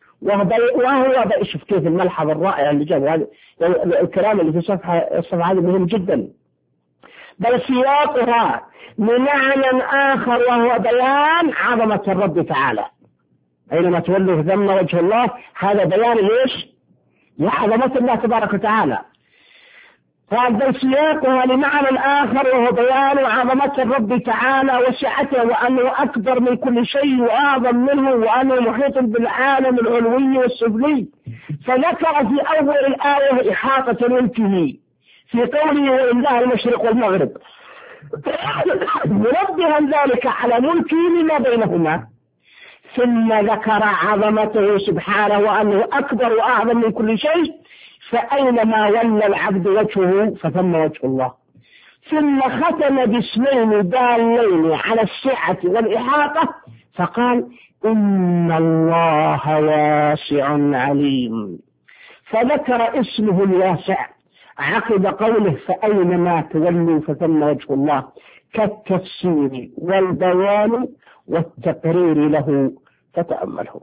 وهو شوف كيف الملحظ الرائع اللي جاب هذا الكلام اللي في صفحة الصفحة هذه مهم جدا، بل سياقها لمعنى آخر وهو بيان عظمة الرب تعالى. أينما تولوا ثم وجه الله، هذا بيان ليش؟ لعظمة الله تبارك وتعالى. فهذا سياقها لمعنى آخر وهو بيان عظمة الرب تعالى وسعته، وأنه أكبر من كل شيء وأعظم منه، وأنه محيط بالعالم العلوي والسفلي. فذكر في أول الآية إحاطة ملكه في قوله ولله المشرق والمغرب، منبها ذلك على ملكه لما بينهما، ثم ذكر عظمته سبحانه وأنه أكبر وأعظم من كل شيء، فأينما ولى العبد وجهه فثم وجه الله، ثم ختم باسمين دالين على السعة والإحاطة فقال إن الله واسع عليم، فذكر اسمه الواسع عقب قوله فأينما تولوا فثم وجه الله، كالتفسير والبيان والتقرير له، فتأمله.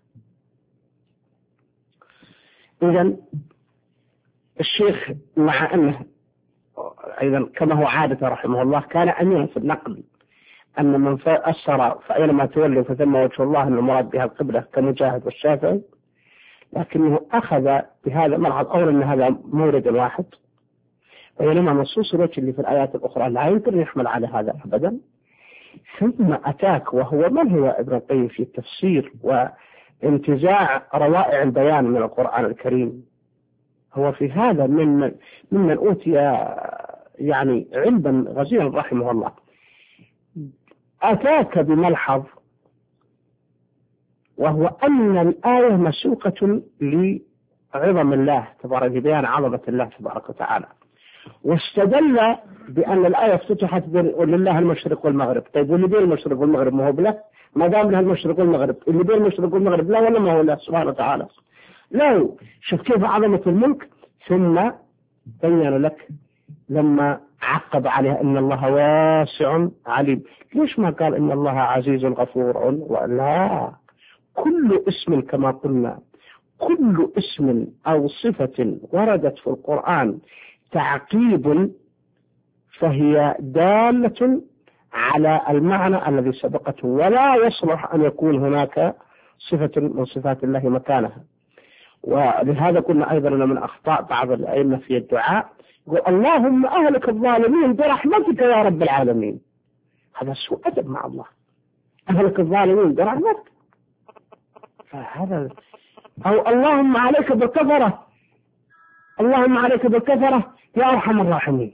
إذن الشيخ مع أنه أيضا كما هو عادة رحمه الله كان أمينا في النقل أن من أسر فأينما تولوا فثم وجه الله أن المراد بها القبلة كمجاهد والشافعي، لكنه أخذ بهذا ملحظ أولا أن هذا مورد واحد، بينما نصوص الوجه اللي في الآيات الأخرى لا يمكن يحمل على هذا أبدا. ثم أتاك وهو من هو ابن القيم في التفسير وانتزاع روائع البيان من القرآن الكريم، هو في هذا من ممن أوتي يعني علما غزيرا رحمه الله. أتاك بملحظ وهو أن الآية مسوقة لعظم الله تبارك، بيان عظمة الله تبارك وتعالى، واستدل بأن الآية افتتحت لله المشرق والمغرب. طيب واللي بين المشرق والمغرب ما هو بله؟ ما دام له المشرق والمغرب، اللي بين المشرق والمغرب لا ولا ما هو له سبحانه وتعالى؟ لا. شوف كيف عظمة الملك. ثم بين لك لما عقب عليها إن الله واسع عليم، ليش ما قال إن الله عزيز غفور؟ ولا كل اسم كما قلنا، كل اسم أو صفة وردت في القرآن تعقيب فهي دالة على المعنى الذي سبقته، ولا يصلح أن يكون هناك صفة من صفات الله مكانها. ولهذا قلنا أيضا من أخطاء بعض الأئمة في الدعاء يقول اللهم أهلك الظالمين برحمتك يا رب العالمين. هذا سوء أدب مع الله، أهلك الظالمين برحمتك. فهذا أو اللهم عليك بالكفرة، اللهم عليك بالكفرة يا أرحم الراحمين.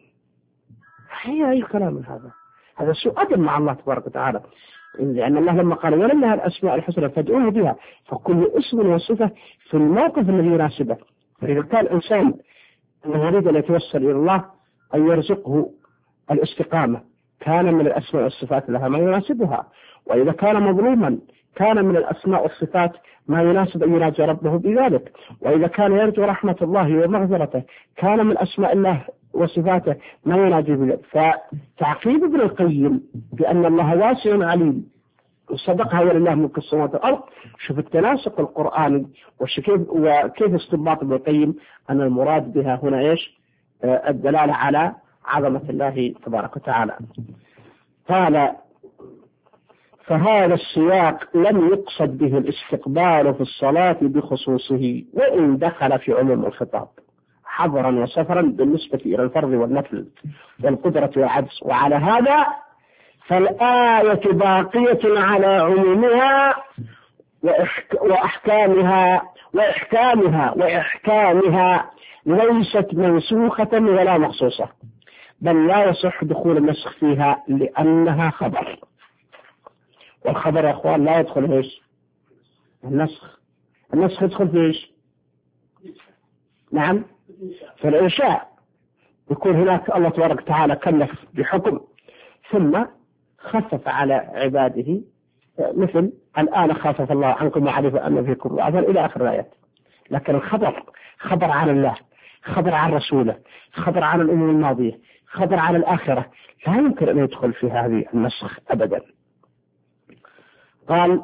هي أي كلام من هذا؟ هذا سوء أدب مع الله تبارك وتعالى، لأن الله لما قال ولله الأسماء الحسنى فادعوه بها، فكل اسم وصفة في الموقف الذي يناسبه. فإذا كان الإنسان أنه يريد أن يتوسل إلى الله أن يرزقه الاستقامة، كان من الأسماء والصفات لها ما يناسبها. وإذا كان مظلوما كان من الأسماء والصفات ما يناسب أن يناجي ربه بذلك. وإذا كان يرجو رحمة الله ومغفرته كان من أسماء الله وصفاته ما يناجي بذلك. فتعقيب ابن القيم بأن الله واسع عليم وصدقها ولله ملك السماوات والأرض، شوف التناسق القرآني وكيف وكيف استنباط ابن القيم أن المراد بها هنا إيش؟ الدلالة على عظمة الله تبارك وتعالى. قال فهذا السياق لم يقصد به الاستقبال في الصلاة بخصوصه، وإن دخل في عموم الخطاب حظرا وسفرا بالنسبة إلى الفرض والنفل والقدرة والعجز. وعلى هذا فالآية باقية على عمومها وأحكامها وإحكامها وإحكامها ليست منسوخة ولا مخصوصة، بل لا يصح دخول النسخ فيها لأنها خبر، والخبر يا أخوان لا يدخل إيش؟ النسخ. النسخ يدخل في إيش؟ نعم، في الإنشاء. يكون هناك الله تبارك وتعالى كلف بحكم ثم خفف على عباده، مثل الآن خفف الله عنكم وعرف أن فيكم ضعفا إلى آخر الآيات. لكن الخبر خبر عن الله، خبر عن رسوله، خبر عن الأمم الماضية، خبر عن الآخرة، لا يمكن أن يدخل في هذه النسخ أبدا. قال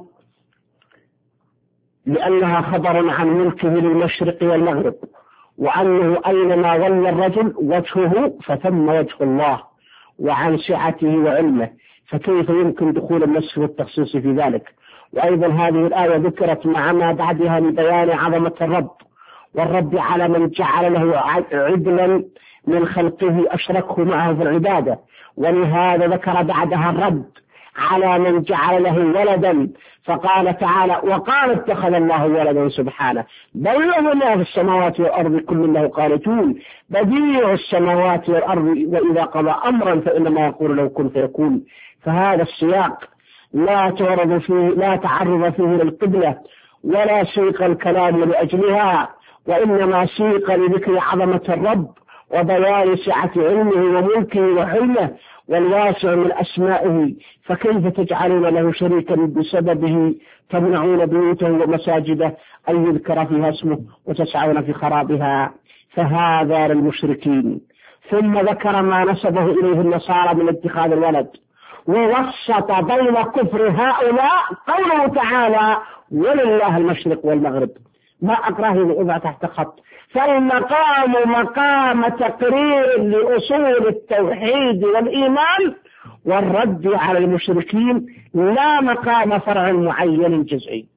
لأنها خبر عن ملكه للمشرق والمغرب، وأنه أينما ولى الرجل وجهه فثم وجه الله، وعن سعته وعلمه، فكيف يمكن دخول النسخ والتخصيص في ذلك؟ وأيضا هذه الآية ذكرت مع ما بعدها لبيان عظمة الرب والرب على من جعل له عدلا من خلقه أشركه معه في العبادة، ولهذا ذكر بعدها الرد على من جعل له ولدا، فقال تعالى وقال اتخذ الله ولدا سبحانه، بل له ما في السماوات والأرض كل له قانتون، بديع السماوات والأرض وإذا قضى أمرا فإنما يقول له كن فيكون. فهذا السياق لا تعرض فيه لا تعرض فيه للقبلة ولا سيق الكلام لأجلها، وإنما سيق لذكر عظمة الرب وبيان سعة علمه وملكه وحلمه والواسع من أسمائه، فكيف تجعلون له شريكا بسببه تمنعون بيوته ومساجده أن يذكر فيها اسمه وتسعون في خرابها؟ فهذا للمشركين. ثم ذكر ما نسبه إليه النصارى من اتخاذ الولد، ووسط بين كفر هؤلاء قوله تعالى ولله المشرق والمغرب. ما أقراه إذا تحت خط، فالمقام مقام تقرير لأصول التوحيد والإيمان والرد على المشركين، لا مقام فرع معين جزئي.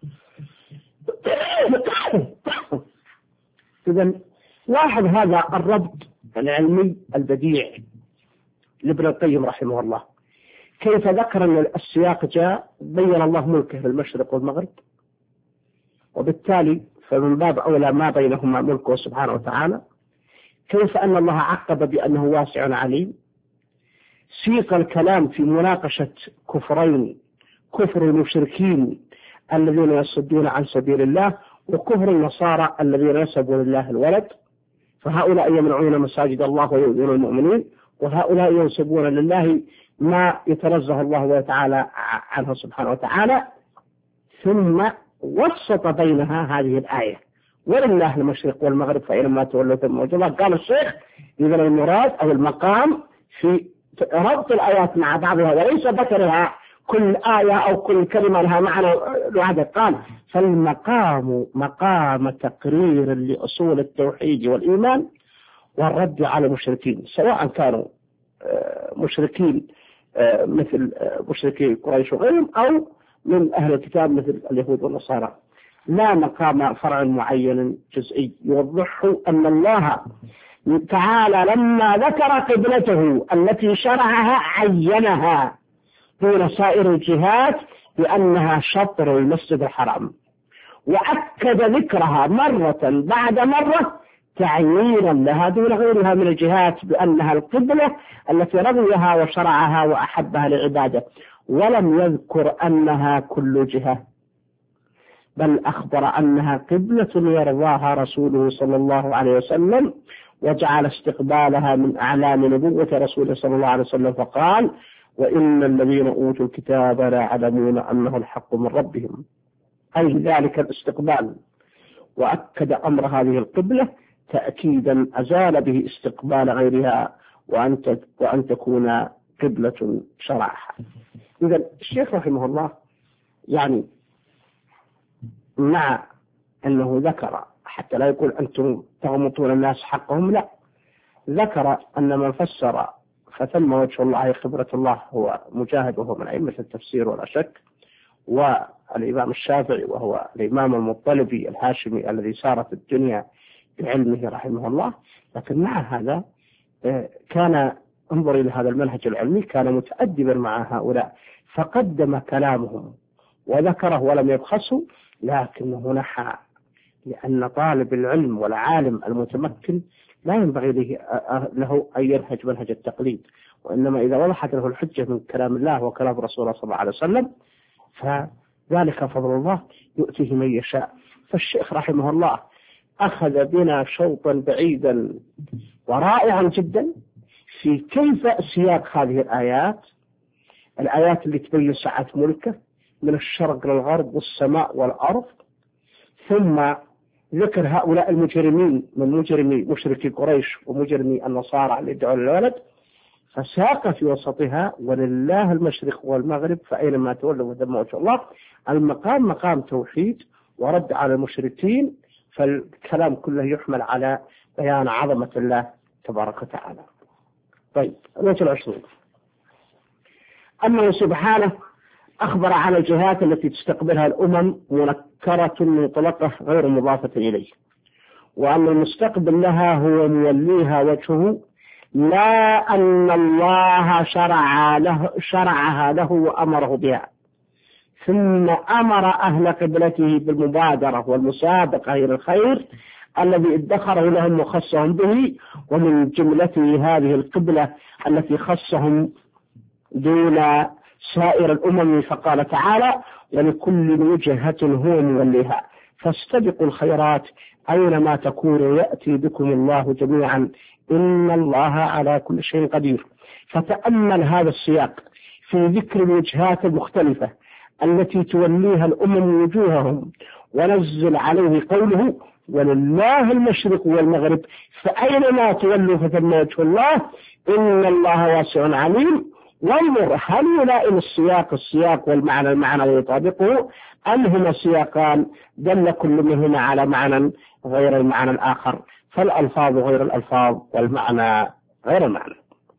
إذن لاحظ هذا الرد العلمي البديع لابن القيم رحمه الله، كيف ذكر أن السياق جاء بين الله ملكه في المشرق والمغرب، وبالتالي فمن باب أولى ما بينهما ملكه سبحانه وتعالى. كيف أن الله عقب بأنه واسع عليم، سيق الكلام في مناقشة كفرين، كفر المشركين الذين يصدون عن سبيل الله، وكفر النصارى الذين نسبوا لله الولد، فهؤلاء يمنعون مساجد الله ويؤذون المؤمنين، وهؤلاء ينسبون لله ما يتنزه الله وتعالى عنه سبحانه وتعالى. ثم وسط بينها هذه الآية: ولله المشرق والمغرب فأينما تولوا ثم وجه الله. قال الشيخ: إذا المراد أو المقام في ربط الآيات مع بعضها وليس ذكرها كل آية أو كل كلمة لها معنى لوحدها. قال: فالمقام مقام تقرير لأصول التوحيد والإيمان والرد على المشركين، سواء كانوا مشركين مثل مشركي قريش وغيرهم أو من أهل الكتاب مثل اليهود والنصارى، لا مقام فرع معين جزئي يوضحه أن الله تعالى لما ذكر قبلته التي شرعها عينها دون سائر الجهات بأنها شطر المسجد الحرام، وأكد ذكرها مرة بعد مرة تعيينا لها دون غيرها من الجهات بأنها القبلة التي رضيها وشرعها وأحبها لعباده، ولم يذكر أنها كل جهة، بل أخبر أنها قبلة يرضاها رسوله صلى الله عليه وسلم، وجعل استقبالها من أعلام نبوة رسوله صلى الله عليه وسلم، فقال: وإن الذين أوتوا الكتاب لا يعلمون أنه الحق من ربهم، أي ذلك الاستقبال. وأكد أمر هذه القبلة تأكيدا أزال به استقبال غيرها وأن وأن تكون قبلة شرعها. إذا الشيخ رحمه الله يعني مع أنه ذكر حتى لا يقول أنتم تغمطون الناس حقهم، لا، ذكر أن من فسر فثم وجه الله خبرة الله هو مجاهد وهو من أئمة التفسير ولا شك، والإمام الشافعي وهو الإمام المطلبي الهاشمي الذي سارت الدنيا بعلمه رحمه الله. لكن مع هذا كان انظر إلى هذا المنهج العلمي، كان متأدبا مع هؤلاء فقدم كلامهم وذكره ولم يبخسه، لكنه نحى، لأن طالب العلم والعالم المتمكن لا ينبغي له أن ينهج منهج التقليد، وإنما إذا وضحت له الحجة من كلام الله وكلام رسوله صلى الله عليه وسلم فذلك فضل الله يؤتيه من يشاء. فالشيخ رحمه الله أخذ بنا شوطا بعيدا ورائعا جدا في كيف سياق هذه الآيات، الآيات اللي تبين سعة ملكه من الشرق للغرب والسماء والأرض، ثم ذكر هؤلاء المجرمين من مجرمي مشركي قريش ومجرمي النصارى اللي يدعون الولد، فساق في وسطها: ولله المشرق والمغرب فأينما تولوا ثم وجه الله. المقام مقام توحيد ورد على المشركين، فالكلام كله يحمل على بيان عظمة الله تبارك وتعالى. طيب، الوجه العشرين: أنه سبحانه أخبر عن الجهات التي تستقبلها الأمم منكرة مطلقة غير مضافة إليه، وأن المستقبل لها هو موليها وجهه، لا أن الله شرع له شرعها له وأمره بها، ثم أمر أهل قبلته بالمبادرة والمسابقة إلى الخير الذي ادخره لهم وخصهم به، ومن جملته هذه القبلة التي خصهم دون سائر الأمم، فقال تعالى: ولكل وجهة هو موليها فاستبقوا الخيرات أينما تكونوا يأتي بكم الله جميعا إن الله على كل شيء قدير. فتأمل هذا السياق في ذكر الوجهات المختلفة التي توليها الأمم وجوههم، ونزل عليه قوله: ولله المشرق والمغرب فأينما تولوا فثم وجه الله إن الله واسع عليم. وانظر هل يلائم السياق السياق والمعنى المعنى ويطابقه، أم هما سياقان دل كل منهما على معنى غير المعنى الآخر، فالألفاظ غير الألفاظ والمعنى غير المعنى.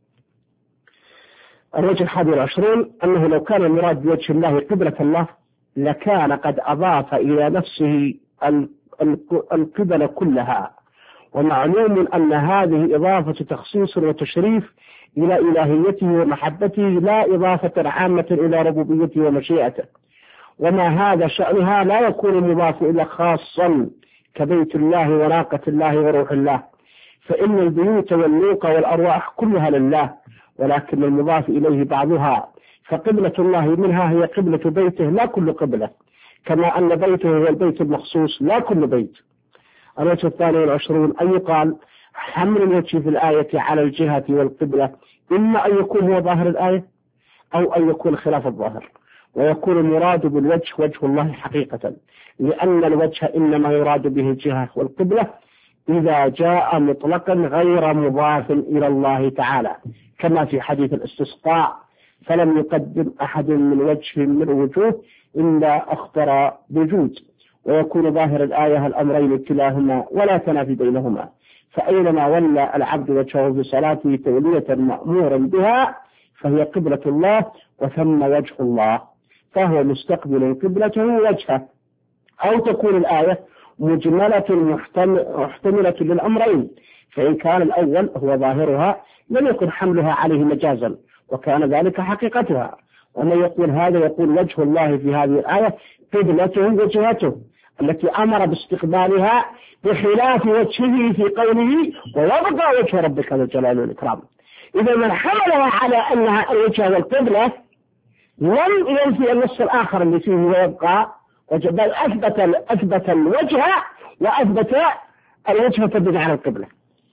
الوجه الحادي والعشرون: أنه لو كان المراد بوجه الله قبلة الله لكان قد أضاف إلى نفسه القبل كلها، ومعلوم أن هذه إضافة تخصيص وتشريف إلى إلهيته ومحبته، لا إضافة عامة إلى ربوبيته ومشيئته، وما هذا شأنها لا يكون المضاف إلى خاصا كبيت الله وناقة الله وروح الله، فإن البيوت والنوق والأرواح كلها لله، ولكن المضاف إليه بعضها، فقبلة الله منها هي قبلة بيته لا كل قبلة، كما أن بيته هو البيت المخصوص لا كل بيت. الوجه الثاني والعشرون أن يقال حمل الوجه في الآية على الجهة والقبلة إما أن يكون هو ظاهر الآية أو أن يكون خلاف الظاهر، ويكون المراد بالوجه وجه الله حقيقة، لأن الوجه إنما يراد به الجهة والقبلة إذا جاء مطلقا غير مضاف إلى الله تعالى، كما في حديث الاستسقاء فلم يقدم أحد من وجه من الوجوه إلا أخطر بوجود. ويكون ظاهر الآية الأمرين كلاهما ولا تنافي بينهما، فأينما ولى العبد وجهه في صلاته تولية مأمورا بها فهي قبلة الله وثم وجه الله، فهو مستقبل قبلته وجهه. أو تكون الآية مجملة محتملة للأمرين، فإن كان الأول هو ظاهرها لم يكن حملها عليه مجازا وكان ذلك حقيقتها. ومن يقول هذا يقول وجه الله في هذه الآية قبلته وجهته التي أمر باستقبالها بخلاف وجهه في قوله ويبقى وجه ربك ذو الجلال والإكرام. إذا من حملها على أنها الوجه والقبلة لم ينفي النص الآخر اللي فيه ويبقى، بل أثبت أثبت الوجه وأثبت الوجه تدل على القبلة.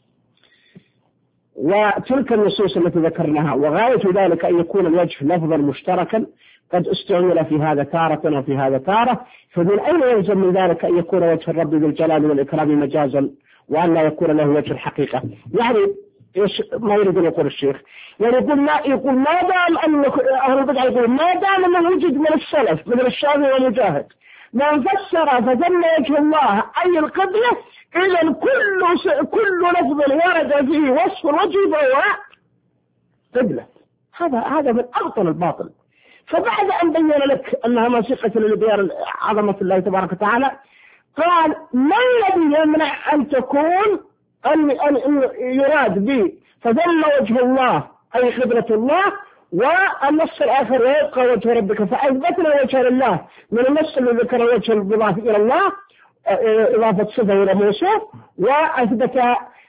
وتلك النصوص التي ذكرناها وغاية ذلك أن يكون الوجه لفظا مشتركا قد استعمل في هذا تارة وفي هذا تارة، فمن أين يلزم من ذلك أن يكون وجه الرب ذو الجلال والإكرام مجازا وأن لا يكون له وجه الحقيقة؟ يعني إيش ما يريد أن يقول الشيخ؟ يعني يقول ما يقول ما دام أن أهل البدع يقول ما دام أنه وجد من السلف مثل الشافعي والمجاهد من فسر فثم وجه الله أي القبلة، إذا كل كل لفظ ورد فيه وصف الوجه فهو قبلة. هذا هذا من أبطل الباطل. فبعد أن بين لك أنها موثقة لبيان عظمة الله تبارك وتعالى قال ما الذي يمنع أن تكون أن أن يراد به فثم وجه الله أي قبلة الله، والنص الآخر ويبقى وجه ربك، فأثبتنا وجه لله من النص اللي ذكر وجه الإضافة إلى الله إضافة صفة إلى موسى، وأثبت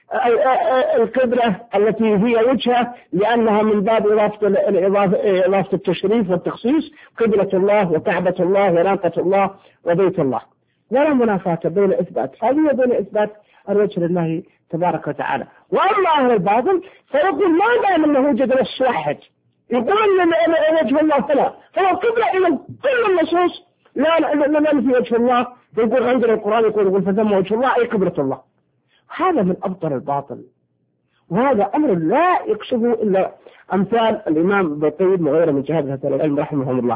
القبلة التي هي وجهه لأنها من باب إضافة إضافة التشريف والتخصيص، قبلة الله وكعبة الله وناقة الله وبيت الله، ولا منافاة بين إثبات هذه وبين إثبات الوجه لله تبارك وتعالى. وأما أهل الباطل فيقول ما دام أنه وجد نص واحد يقول أن وجه الله فلا فهو قبلة إلى كل النصوص لا لا ننفي وجه الله، يقول عندنا القرآن يقول يقول فثم وجه الله أي قبلة الله. هذا من أبطل الباطل، وهذا أمر لا يكشفه إلا أمثال الإمام ابن القيم وغيره من جهاد العلم رحمه الله.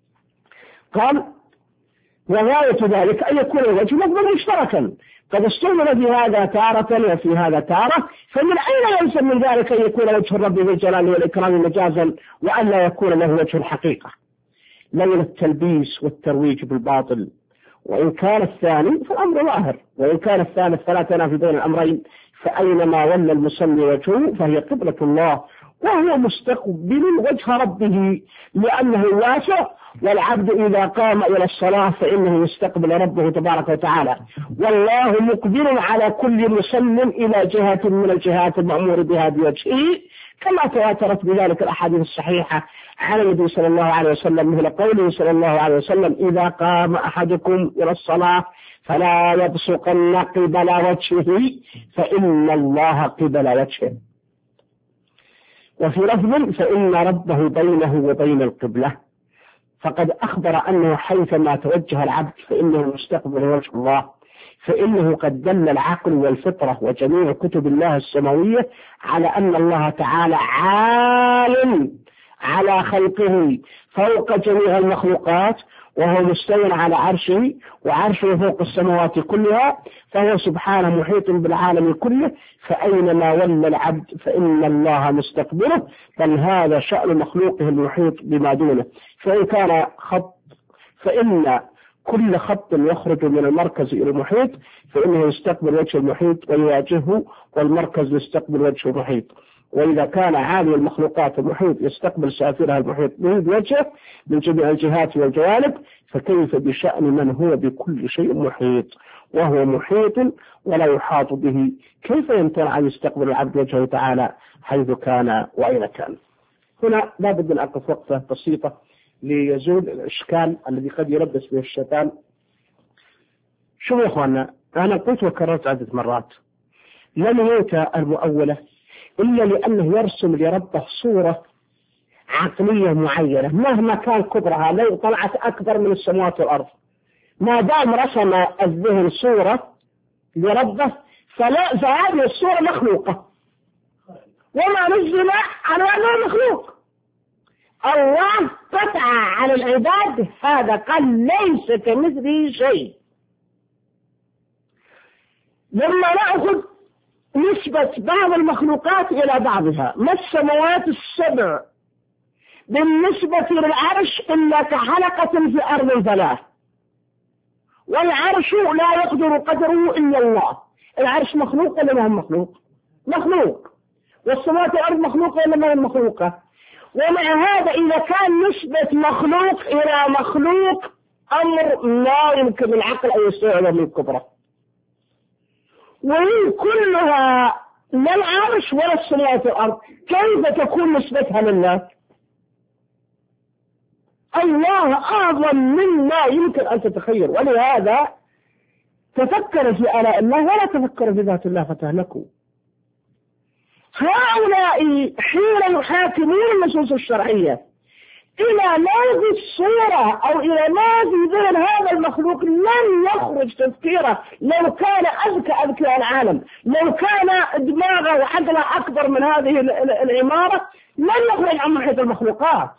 قال وغاية ذلك أن يكون الوجه لفظا مشتركا قد استعمل في هذا تارة وفي هذا تارة، فمن أين يلزم من ذلك أن يكون وجه الرب ذو الجلال والإكرام مجازا وأن لا يكون له وجه الحقيقة؟ لولا التلبيس والترويج بالباطل. وإن كان الثاني فالأمر ظاهر، وإن كان الثالث فلا تنافي بين الأمرين، فأينما ولى المصلي وجهه فهي قبلة الله وهو مستقبل وجه ربه لأنه واسع، والعبد إذا قام إلى الصلاة فإنه يستقبل ربه تبارك وتعالى، والله مقبل على كل مسلم إلى جهة من الجهات المأمور بها بوجهه، كما تواترت بذلك الأحاديث الصحيحة عن النبي صلى الله عليه وسلم مثل قوله صلى الله عليه وسلم إذا قام أحدكم إلى الصلاة فلا يبصقن قبل وجهه فإن الله قبل وجهه. وفي لفظ فإن ربه بينه وبين القبلة، فقد أخبر أنه حيثما توجه العبد فإنه مستقبل وجه الله، فإنه قد دل العقل والفطرة وجميع كتب الله السماوية على أن الله تعالى عالم على خلقه فوق جميع المخلوقات، وهو مستوٍ على عرشه وعرشه فوق السماوات كلها، فهو سبحانه محيط بالعالم كله، فأينما ولى العبد فإن الله مستقبله، بل هذا شأن مخلوقه المحيط بما دونه. فإن كان خط فإن كل خط يخرج من المركز إلى المحيط فإنه يستقبل وجه المحيط ويواجهه، والمركز يستقبل وجه المحيط. وإذا كان عالي المخلوقات المحيط يستقبل سافرها المحيط بوجهه من جميع الجهات والجوانب، فكيف بشأن من هو بكل شيء محيط وهو محيط ولا يحاط به؟ كيف يمتنع أن يستقبل العبد وجهه تعالى حيث كان وأين كان؟ هنا لابد من أقف وقفة بسيطة ليزول الإشكال الذي قد يلبس به الشيطان. شوفوا يا أخوانا، أنا قلت وكررت عدة مرات، لم يؤتى المؤولة إلا لأنه يرسم لربه صورة عقلية معينة مهما كان كبرها، لو طلعت أكبر من السماوات والأرض، ما دام رسم الذهن صورة لربه فلا فهذه الصورة مخلوقة، وما نزل على أنه مخلوق. الله قطع على العباد هذا، قال ليس كمثله شيء. لما نأخذ نسبة بعض المخلوقات إلى بعضها، ما السماوات السبع بالنسبة للعرش إلا كحلقة في أرض الفلاة، والعرش لا يقدر قدره إلا الله. العرش مخلوق ولا ما هو مخلوق؟ مخلوق. والسماوات والأرض مخلوقة ولا ما هي مخلوقة؟ ومع هذا إذا كان نسبة مخلوق إلى مخلوق أمر لا يمكن العقل أن يستوعب من الكبرى، وهي كلها لا العرش ولا السماوات والأرض، كيف تكون نسبتها لله؟ الله أعظم مما يمكن أن تتخيل. ولهذا تفكر في آلاء الله ولا تفكر في ذات الله فتهلكوا. هؤلاء حين يحاكمون النصوص الشرعية إلى ما في الصورة أو إلى ما في ذهن هذا المخلوق لن يخرج تفكيره. لو كان أذكى أذكى العالم، لو كان دماغه وعقله أكبر من هذه العمارة لن يخرج عن محيط المخلوقات،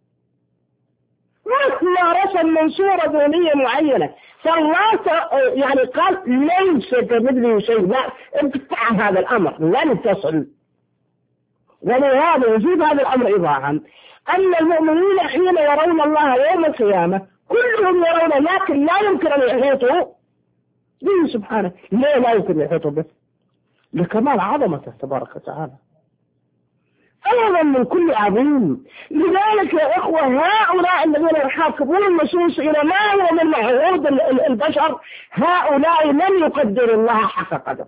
مهما رسم من صورة ذهنية معينة. فالله يعني قال ليس كمثله شيء، لا انقطع هذا الأمر لن تصل. ولهذا يزيد هذا الأمر إيضاحا أن المؤمنين حين يرون الله يوم القيامة كلهم يرونه، لكن لا يمكن أن يحيطوا به سبحانه. ليه لا يمكن أن يحيطوا به؟ لكمال عظمته تبارك وتعالى، أعظم من كل عظيم. لذلك يا إخوة هؤلاء الذين يحاكمون النصوص إلى ما هو من معهود البشر، هؤلاء لم يقدروا الله حق قدره.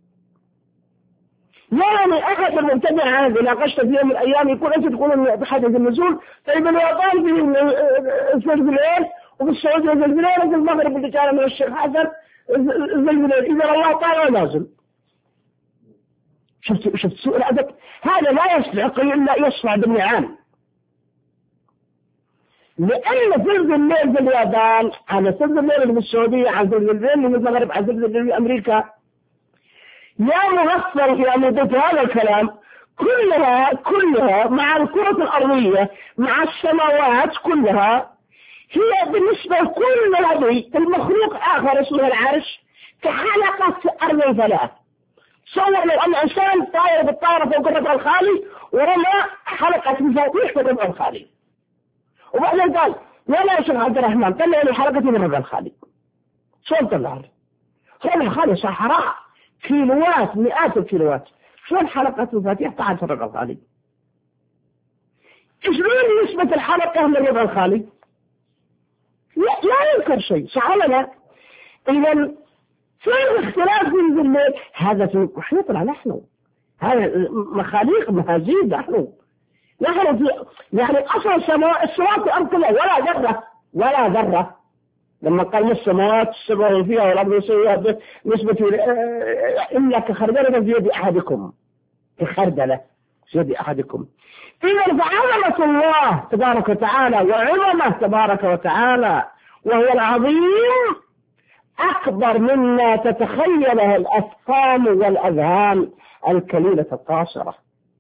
يعني أحد المبتدع هذا ناقشت في يوم من الأيام يقول أنت تقولون بحدث النزول، طيب اليابان في الزلزلين وفي السعودية زلزلين وفي المغرب اللي كان من الشيخ حسن زلزلين، إذا الله تعالى نازل. شفت شفت سوء الأدب؟ هذا لا يصلح إلا يصنع بالنعام، لأن زلزل الليل في اليابان على زلزل الليل في السعودية، على زلزل الليل في المغرب، على زلزل الليل في أمريكا. يا مغفر يا مضيف هذا الكلام كلها كلها مع الكرة الأرضية مع السماوات كلها هي بالنسبة لكل هذه المخلوق آخر اسمه العرش كحلقة أرض الفلاة. صور لو أن إنسان طاير بالطائرة فوق الربع الخالي ورمى حلقة مفاتيح في الربع الخالي، وبعدين قال ولا يا شيخ عبد الرحمن طلع لي حلقتي من الربع الخالي. شلون طلع لي؟ الربع الخالي صحراء كيلوات مئات الكيلوات، شلون حلقة مفاتيح طلعت في الربع الخالي؟ شلون نسبة الحلقة من الربع الخالي؟ لا, لا يذكر شيء، صح ولا لا؟ إذا في اختلاف في الليل، هذا في محيطنا نحن، هذا مخاليق مهازيل نحن نحن في يعني أصل السماوات السماوات والأرض كلها ولا ذرة ولا ذرة. لما قال السماوات السبع فيها والأرض فيها نسبة إلا كخردلة في يد أحدكم، كخردلة في يد أحدكم. إذا فعظمة الله تبارك وتعالى وعظمة تبارك وتعالى وهو العظيم أكبر مما تتخيله الأفهام والأذهان الكليلة القاصرة.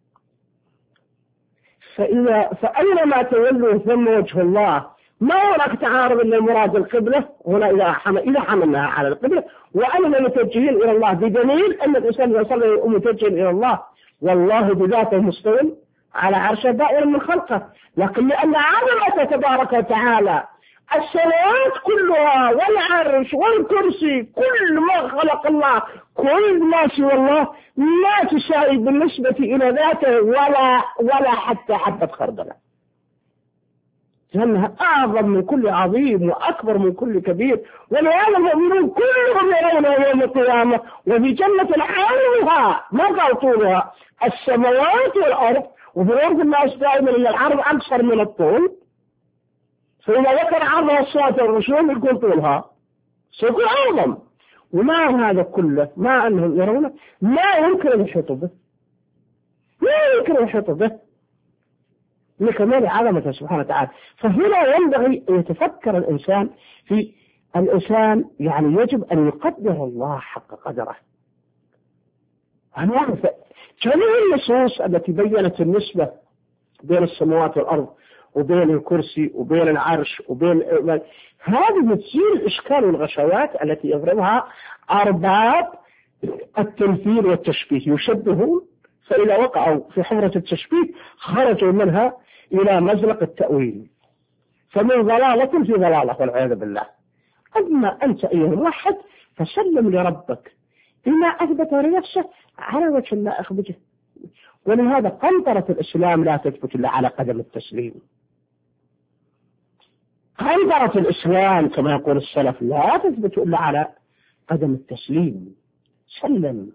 فإذا فأينما تولوا ثم وجه الله، ما هناك تعارض إلا مراد القبلة هنا إذا إذا حملناها على القبلة، وأننا متوجهين إلى الله، بدليل أن الإنسان يصلي متوجه إلى الله والله بذاته مستوٍ على عرشه دائر من خلقه. لكن لأن عظمته تبارك وتعالى السماوات كلها والعرش والكرسي كل ما خلق الله كل ما سوى الله لا تساوي بالنسبة إلى ذاته ولا ولا حتى حبة خردلة، لأنها أعظم من كل عظيم وأكبر من كل كبير. ولهذا المؤمنون كلهم يرون يوم القيامة وفي جنة عرضها ما قال طولها السماوات والأرض، وفي الأرض الناس دائما إن العرض أكثر من الطول، فإذا ذكر عرض الصلاة والرسول يكون طولها سيكون أعظم. وما هذا كله ما أنهم يرونه لا يمكن أن يحيطوا به، لا يمكن أن يحيطوا به لكمال عظمته سبحانه وتعالى. فهنا ينبغي أن يتفكر الإنسان في الإنسان، يعني يجب أن يقدر الله حق قدره. أنا جميع النصوص التي بيّنت النسبة بين السماوات والأرض وبين الكرسي وبين العرش وبين هذه تزيل الإشكال والغشوات التي يضربها أرباب التمثيل والتشبيه، يشبهون فإذا وقعوا في حفرة التشبيه خرجوا منها إلى مزلق التأويل، فمن ضلالة في ضلالة والعياذ بالله. أما أنت أيها الواحد فسلم لربك بما أثبت لنفسه على وجه اللائق به. ولهذا قنطرة الإسلام لا تثبت إلا على قدم التسليم. قنطرة الإسلام كما يقول السلف لا تثبت إلا على قدم التسليم. سلم.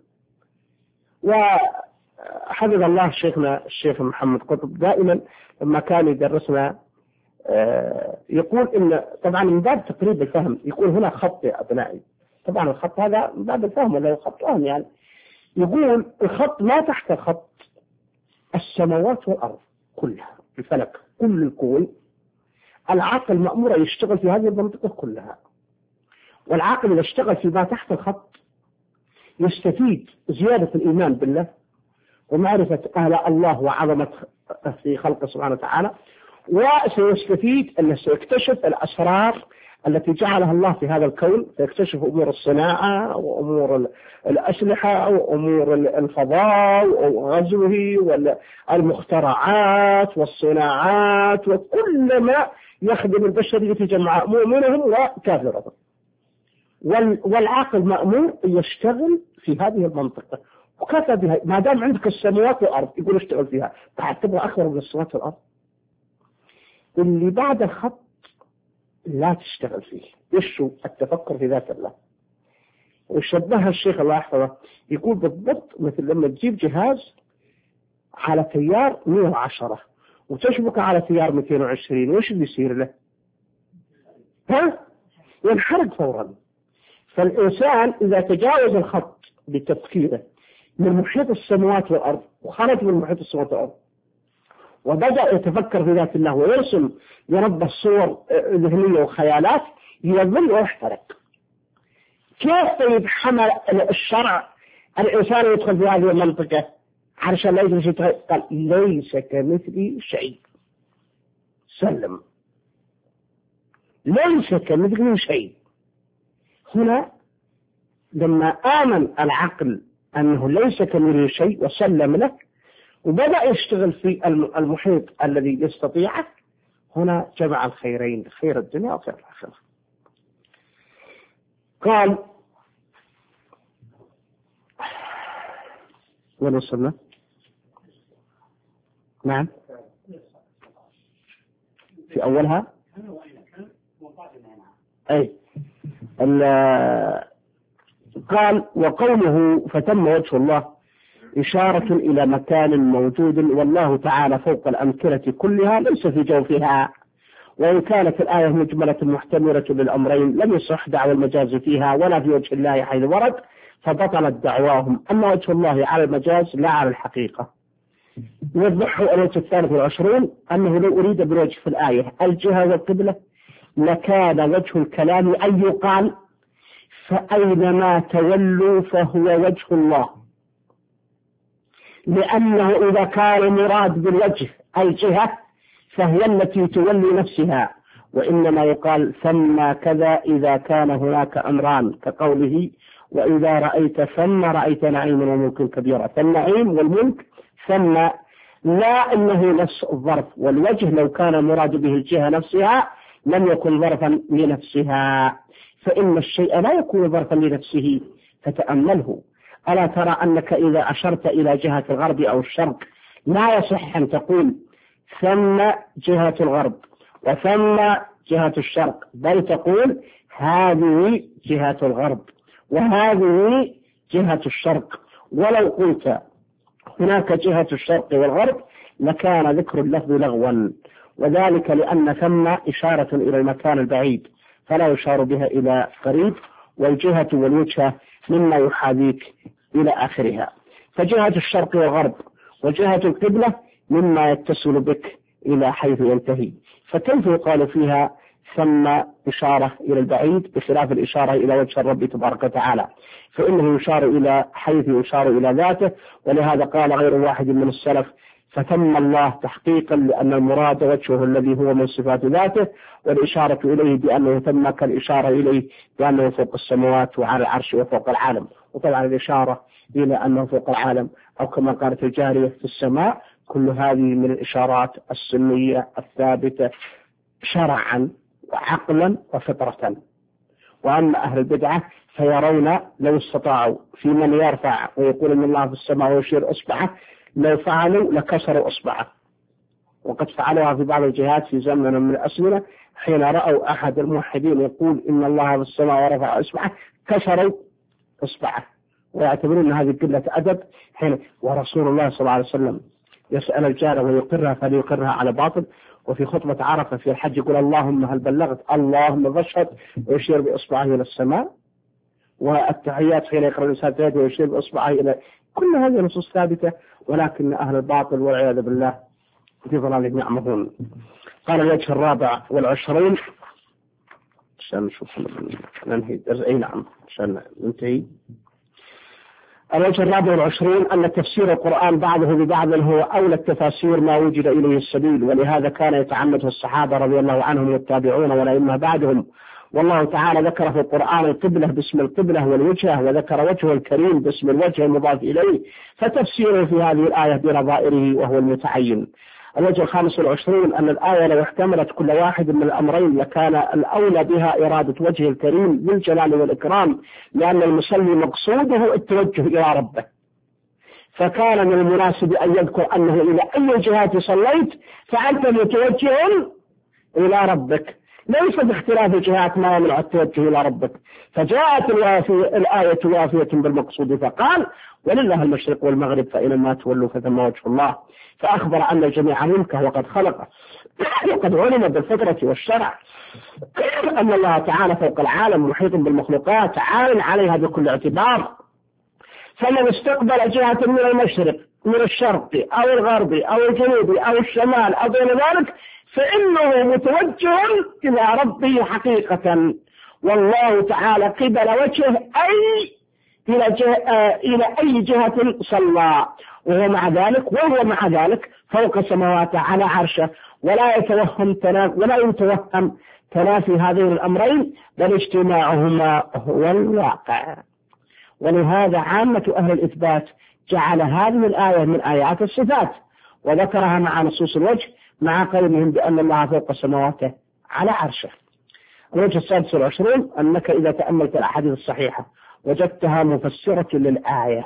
وحفظ الله شيخنا الشيخ محمد قطب دائما لما كان يدرسنا يقول إن طبعا من باب تقريب الفهم يقول هنا خط يا أبنائي، طبعا الخط هذا من باب الفهم ولا خط فهم يعني، يقول الخط ما تحت الخط السماوات والأرض كلها، الفلك كل الكون. العقل مأمور يشتغل في هذه المنطقة كلها، والعقل إذا اشتغل في ما تحت الخط يستفيد زيادة الإيمان بالله ومعرفة آلاء الله وعظمة في خلقه سبحانه وتعالى، وسيستفيد أنه سيكتشف الأسرار التي جعلها الله في هذا الكون، سيكتشف أمور الصناعة وأمور الأسلحة وأمور الفضاء وغزوه والمخترعات والصناعات وكل ما يخدم البشرية جمعاء مؤمنهم وكافرهم. والعقل مأمور يشتغل في هذه المنطقة وكفى بها، ما دام عندك السماوات والأرض يقول اشتغل فيها، بعد تبغى أكبر من السماوات والأرض. اللي بعد الخط لا تشتغل فيه، يشو التفكر في ذات الله. وشبهها الشيخ الله يحفظه يقول بالضبط مثل لما تجيب جهاز على تيار مئة وعشرة وتشبك على تيار مئتين وعشرين، وش اللي يصير له؟ ها؟ ينحرق فورا. فالإنسان إذا تجاوز الخط بتفكيره من محيط السماوات والأرض وخرج من محيط السماوات والأرض وبدأ يتفكر في ذات الله ويرسم لرب الصور ذهنية وخيالات يظل ويحترق. كيف طيب حمل الشرع الإنسان يدخل في هذه المنطقة علشان لا يدري شيء؟ قال ليس كمثلي شيء. سلم. ليس كمثلي شيء. هنا لما آمن العقل أنه ليس كمثله شيء وسلم له وبدأ يشتغل في المحيط الذي يستطيعه، هنا جمع الخيرين، خير الدنيا وخير الآخرة. قال وين وصلنا؟ نعم في أولها أي قال وقوله فتم وجه الله إشارة إلى مكان موجود والله تعالى فوق الأمكنة كلها ليس في جوفها. وإن كانت الآية مجملة محتملة للأمرين لم يصح دعوى المجاز فيها ولا في وجه الله حيث ورد فبطلت دعواهم. أما وجه الله على المجاز لا على الحقيقة. يوضحه الوجه الثالث والعشرون أنه لو أريد بالوجه في الآية الجهة والقبلة لكان وجه الكلام أن يقال فأينما تولوا فهو وجه الله، لأنه إذا كان مراد بالوجه الجهة فهي التي تولي نفسها، وإنما يقال ثم كذا إذا كان هناك أمران كقوله وإذا رأيت ثم رأيت نعيم وملك كبيرا، فالنعيم والملك ثم لا إنه نفس الظرف، والوجه لو كان مراد به الجهة نفسها لم يكن ظرفا لنفسها، فإن الشيء لا يكون ظرفا لنفسه فتأمله. ألا ترى أنك إذا أشرت إلى جهة الغرب أو الشرق لا يصح أن تقول ثم جهة الغرب وثم جهة الشرق، بل تقول هذه جهة الغرب وهذه جهة الشرق. ولو قلت هناك جهة الشرق والغرب لكان ذكر اللفظ لغوا، وذلك لأن ثم إشارة إلى المكان البعيد فلا يشار بها إلى قريب، والجهة والوجهة مما يحاذيك إلى آخرها. فجهة الشرق والغرب وجهة القبلة مما يتصل بك إلى حيث ينتهي، فكيف يقال فيها ثم إشارة إلى البعيد بخلاف الإشارة إلى وجه الرب تبارك وتعالى؟ فإنه يشار إلى حيث يشار إلى ذاته. ولهذا قال غير واحد من السلف فثم الله تحقيقا، لأن المراد وجهه الذي هو من صفات ذاته، والإشارة إليه بأنه ثم كالإشارة إليه بأنه فوق السماوات وعلى العرش وفوق العالم. وطبعا الإشارة إلى أنه فوق العالم أو كما قالت الجارية في السماء، كل هذه من الإشارات السنية الثابتة شرعا وعقلا وفطرة. وأما أهل البدعة فيرون لو استطاعوا في من يرفع ويقول إن الله في السماء ويشير أصبعه لو فعلوا لكسروا أصبعه، وقد فعلوها في بعض الجهات في زمن من الأزمنة حين رأوا أحد الموحدين يقول إن الله في السماء ورفع أصبعه كسروا أصبعه، ويعتبرون هذه قلة أدب. حين ورسول الله صلى الله عليه وسلم يسأل الجارة ويقرها فليقرها على باطل، وفي خطبة عرفة في الحج يقول اللهم هل بلغت اللهم فاشهد ويشير بإصبعه إلى السماء، والتحيات حين يقرأ الإنسان ثلاثة ويشير بإصبعه إلى كل هذه نصوص ثابتة، ولكن أهل الباطل والعياذ بالله في ضلالهم يعمهون. قال الوجه الرابع والعشرين عشان نشوف ننهي أي نعم عشان ننتهي. الوجه الرابع والعشرين أن تفسير القرآن بعضه ببعض هو أولى التفاسير ما وجد إليه السبيل، ولهذا كان يتعمده الصحابة رضي الله عنهم والتابعون والأئمة بعدهم. والله تعالى ذكر في القرآن القبلة باسم القبلة والوجهة، وذكر وجهه الكريم باسم الوجه المضاف إليه، فتفسيره في هذه الآية بنظائره وهو المتعين. الوجه الخامس والعشرين أن الآية لو احتملت كل واحد من الأمرين لكان الأولى بها إرادة وجه الكريم بالجلال والإكرام، لأن المصلي مقصوده التوجه إلى ربه، فكان من المناسب أن يذكر أنه إلى أي جهات صليت فأنت متوجه إلى ربك، ليس باختلاف الجهات ما يمنع التوجه إلى ربك. فجاءت الآية وافية بالمقصود فقال ولله المشرق والمغرب فإنما تولوا فثم وجه الله، فأخبر أن الجميع ملكه وقد خلقه، وقد علم بالفطرة والشرع أن الله تعالى فوق العالم محيط بالمخلوقات عال عليها بكل اعتبار. فمن استقبل جهة من المشرق من الشرق أو الغرب أو الجنوب أو الشمال أو بين ذلك فإنه متوجه إلى ربه حقيقة، والله تعالى قبل وجهه أي إلى, جه... آه إلى أي جهة صلى، وهو مع ذلك وهو مع ذلك فوق سماواته على عرشه، ولا يتوهم تناف... ولا يتوهم تنافي هذين الأمرين، بل اجتماعهما هو الواقع. ولهذا عامة أهل الإثبات جعل هذه الآية من آيات الصفات وذكرها مع نصوص الوجه، مع قولهم بأن الله فوق سماواته على عرشه. الوجه السادس والعشرون أنك إذا تأملت الأحاديث الصحيحة وجدتها مفسرة للآية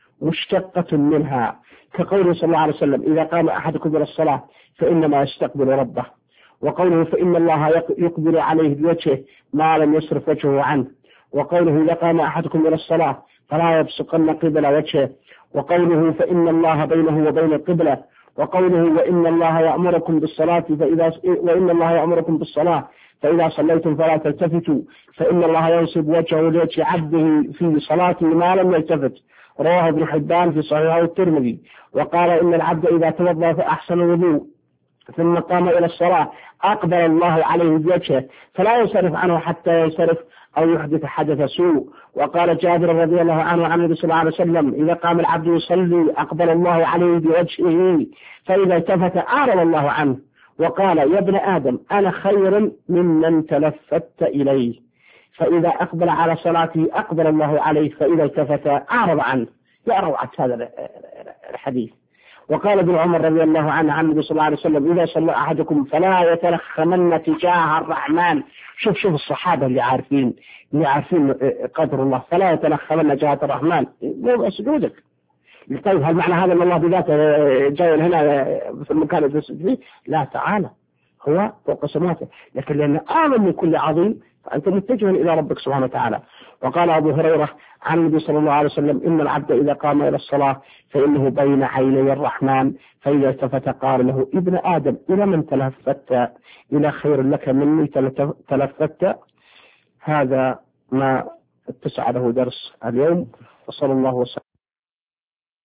مشتقة منها، كقوله صلى الله عليه وسلم إذا قام أحدكم إلى الصلاة فإنما يستقبل ربه، وقوله فإن الله يقبل عليه بوجهه ما لم يصرف وجهه عنه، وقوله إذا قام أحدكم إلى الصلاة فلا يبصقن قبل وجهه، وقوله فإن الله بينه وبين القبلة، وقوله وإن الله يأمركم بالصلاة فإذا وإن الله يأمركم بالصلاة فإذا صليتم فلا تلتفتوا فإن الله ينصب وجهه لوجه عبده في صلاته ما لم يلتفت، رواه ابن حبان في صحيحه الترمذي. وقال إن العبد إذا توضأ فأحسن الوضوء ثم قام إلى الصلاة أقبل الله عليه بوجهه فلا ينصرف عنه حتى ينصرف أو يحدث حدث سوء. وقال جابر رضي الله عنه عن النبي صلى الله عليه وسلم إذا قام العبد يصلي أقبل الله عليه بوجهه فإذا التفت أعرض الله عنه. وقال يا ابن آدم أنا خير ممن تلفت إليه، فإذا أقبل على صلاته أقبل الله عليه فإذا التفت أعرض عنه. يا روعة هذا الحديث. وقال ابن عمر رضي الله عنه عن النبي صلى الله عليه وسلم إذا صلى أحدكم فلا يتلخمن تجاه الرحمن. شوف شوف الصحابة اللي عارفين اللي عارفين قدر الله، فلا يتلخمن جهة الرحمن مو سجودك. طيب هل معنى هذا أن الله بذاته جاي هنا في المكان اللي فيه؟ لا، تعالى هو فوق سماواته، لكن لأن أعظم من كل عظيم فأنت متجه إلى ربك سبحانه وتعالى. وقال أبو هريرة عن النبي صلى الله عليه وسلم: إن العبد إذا قام إلى الصلاة فإنه بين عيني الرحمن، فإذا التفت قال له: ابن آدم إلى من تلفت؟ إلى خير لك مني تلفت. هذا ما اتسع له درس اليوم، وصلى الله وسلم.